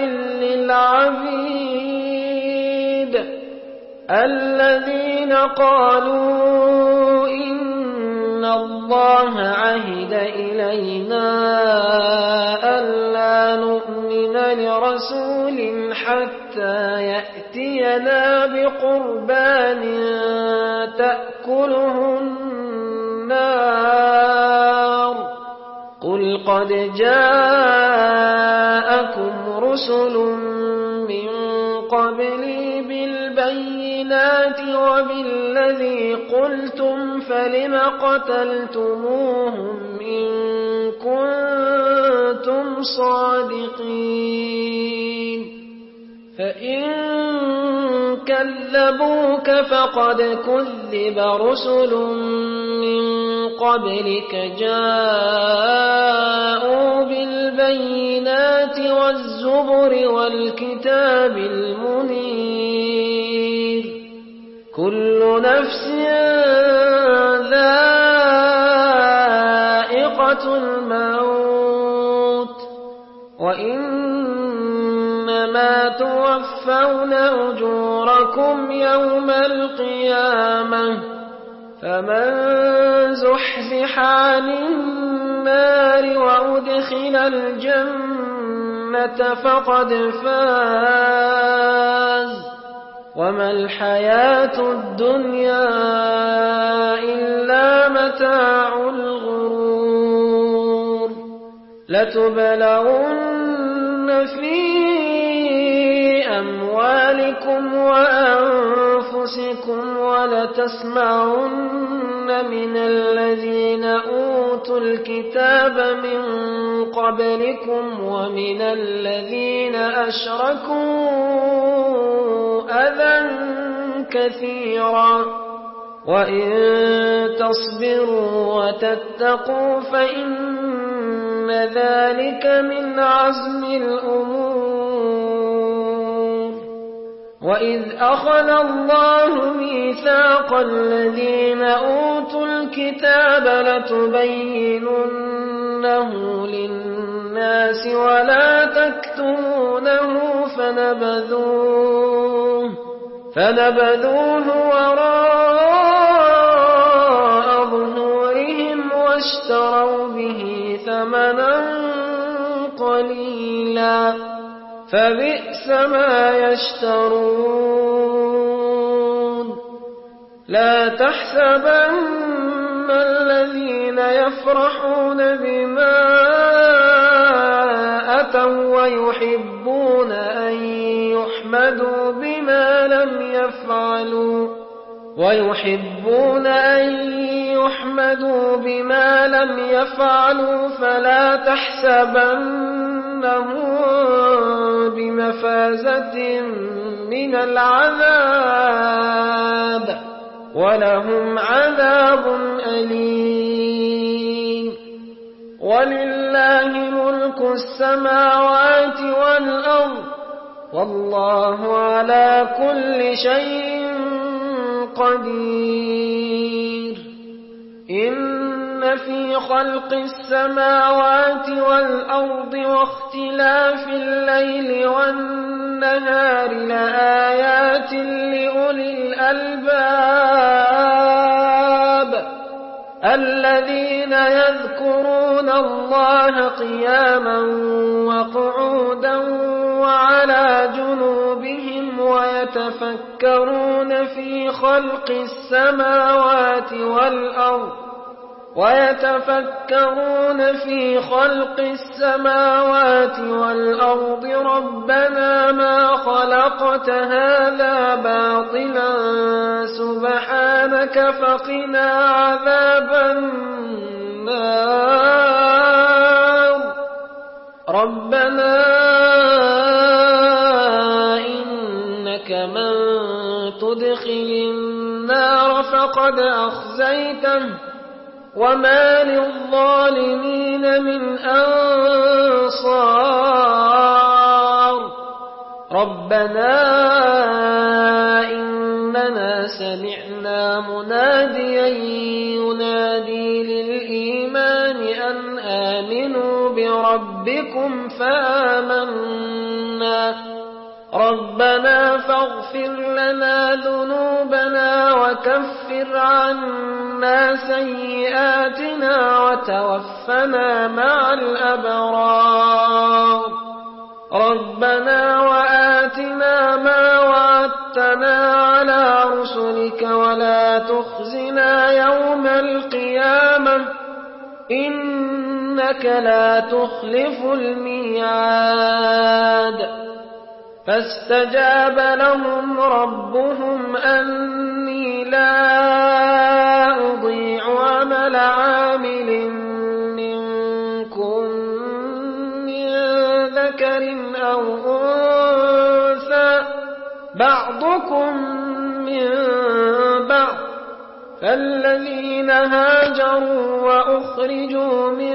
للعبيد الذين قالوا إن الله عهد إلينا ألا نؤمن لرسول حتى يأتينا بقربان تأكله النار قل قد جاءكم رسل من قبلي بالبينات وبالذي قلتم فلم قتلتموهم إن كنتم صادقين فإن كذبوك فقد كذب رسل من قبلك جاءوا بالبينات والزبر والكتاب المنير كل نفس ذائقة الموت وإنما توفون أجوركم يوم القيامة فمن زحزح عن النار وأدخل الجنة فقد فاز وما الحياة الدنيا إلا متاع الغرور لتبلغن في أموالكم وأنفسكم ولتسمعن من الذين أوتوا الكتاب من قبلكم ومن الذين أشركوا أذى كثيرا وإن تصبروا وتتقوا فإن ذلك من عزم الأمور وإذ أخذ الله ميثاق الذين أوتوا الكتاب لتبيننه للناس ولا تكتمونه فنبذوه فنبذوه وراء ظهورهم واشتروا به ثمنا قليلا فبئس ما يشترون لا تحسبن الذين يفرحون بما أتوا ويحبون أن يحمدوا بما لم يفعلوا ويحبون أن يحمدوا بما لم يفعلوا فلا تحسبنهم بمفازة من العذاب ولهم عذاب أليم ولله ملك السماوات والأرض والله على كل شيء قدير إن في خلق السماوات والأرض واختلاف الليل والنهار لآيات لأولي الألباب الذين يذكرون الله قياما وقعودا وعلى جنوبهم ويتفكرون في خلق السماوات والأرض ويتفكرون في خلق السماوات والأرض ربنا ما خلقت هذا باطلا سبحانك فقنا عذاب النار ربنا إنك من تدخل النار فقد أخزيته وما للظالمين من أنصار ربنا إننا سمعنا مناديا ينادي للإيمان أن آمنوا بربكم فآمنا ربنا فاغفر لنا ذنوبنا وكفر عنا سيئاتنا وتوفنا مع الأبرار ربنا وآتنا ما وعدتنا على رسلك ولا تخزنا يوم القيامة إنك لا تخلف الميعاد فاستجاب لهم ربهم أني لا أضيع عمل عامل منكم من ذكر أو أنثى بعضكم من بعض فالذين هاجروا وأخرجوا من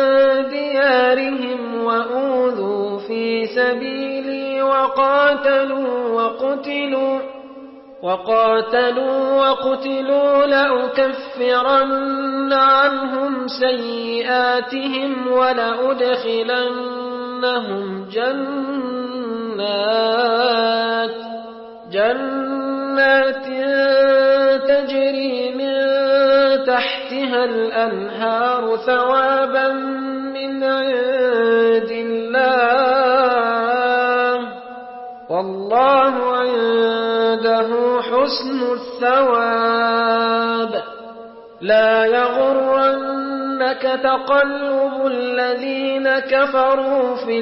ديارهم وأوذوا في سبيلي وقاتلوا وقتلوا وقاتلوا وقتلوا لأكفرن عنهم سيئاتهم ولأدخلنهم جنات جنات تجري من تحتها الأنهار ثوابا من عند الله والله عنده حسن الثواب لا يغرنك تقلب الذين كفروا في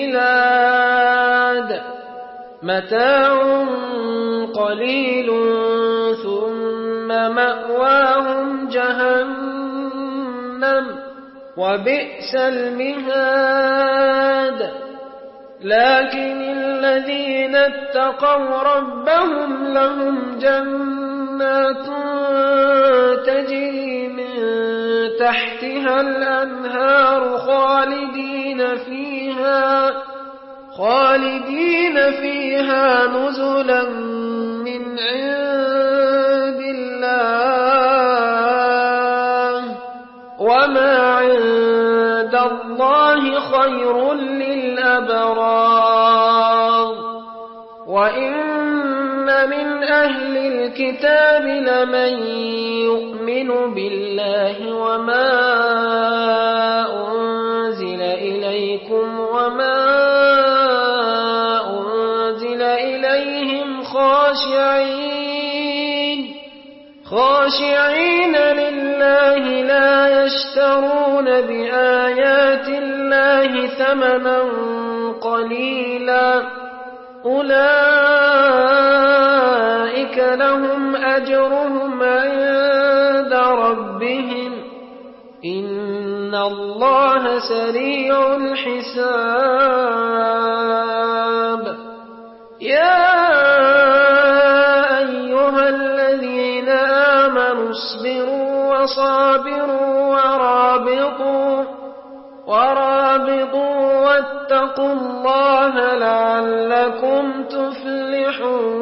البلاد متاع قليل ثم مأواهم جهنم وبئس المهاد لكن الذين اتقوا ربهم لهم جنات تجري من تحتها الأنهار خالدين فيها خالدين فيها نزلا من عند الله وما عند الله خير للأبرار وإن من أهل الكتاب لمن يؤمن بالله وما أنزل إليكم وما أنزل إليهم خاشعين خاشعين لله لا يشترون بآيات الله ثمنا قليلا أولئك لهم أجرهم عند ربهم إن الله سريع الحساب يا أيها الذين آمنوا اصبروا وصابروا ورابطوا ورابطوا واتقوا الله لعلكم تفلحون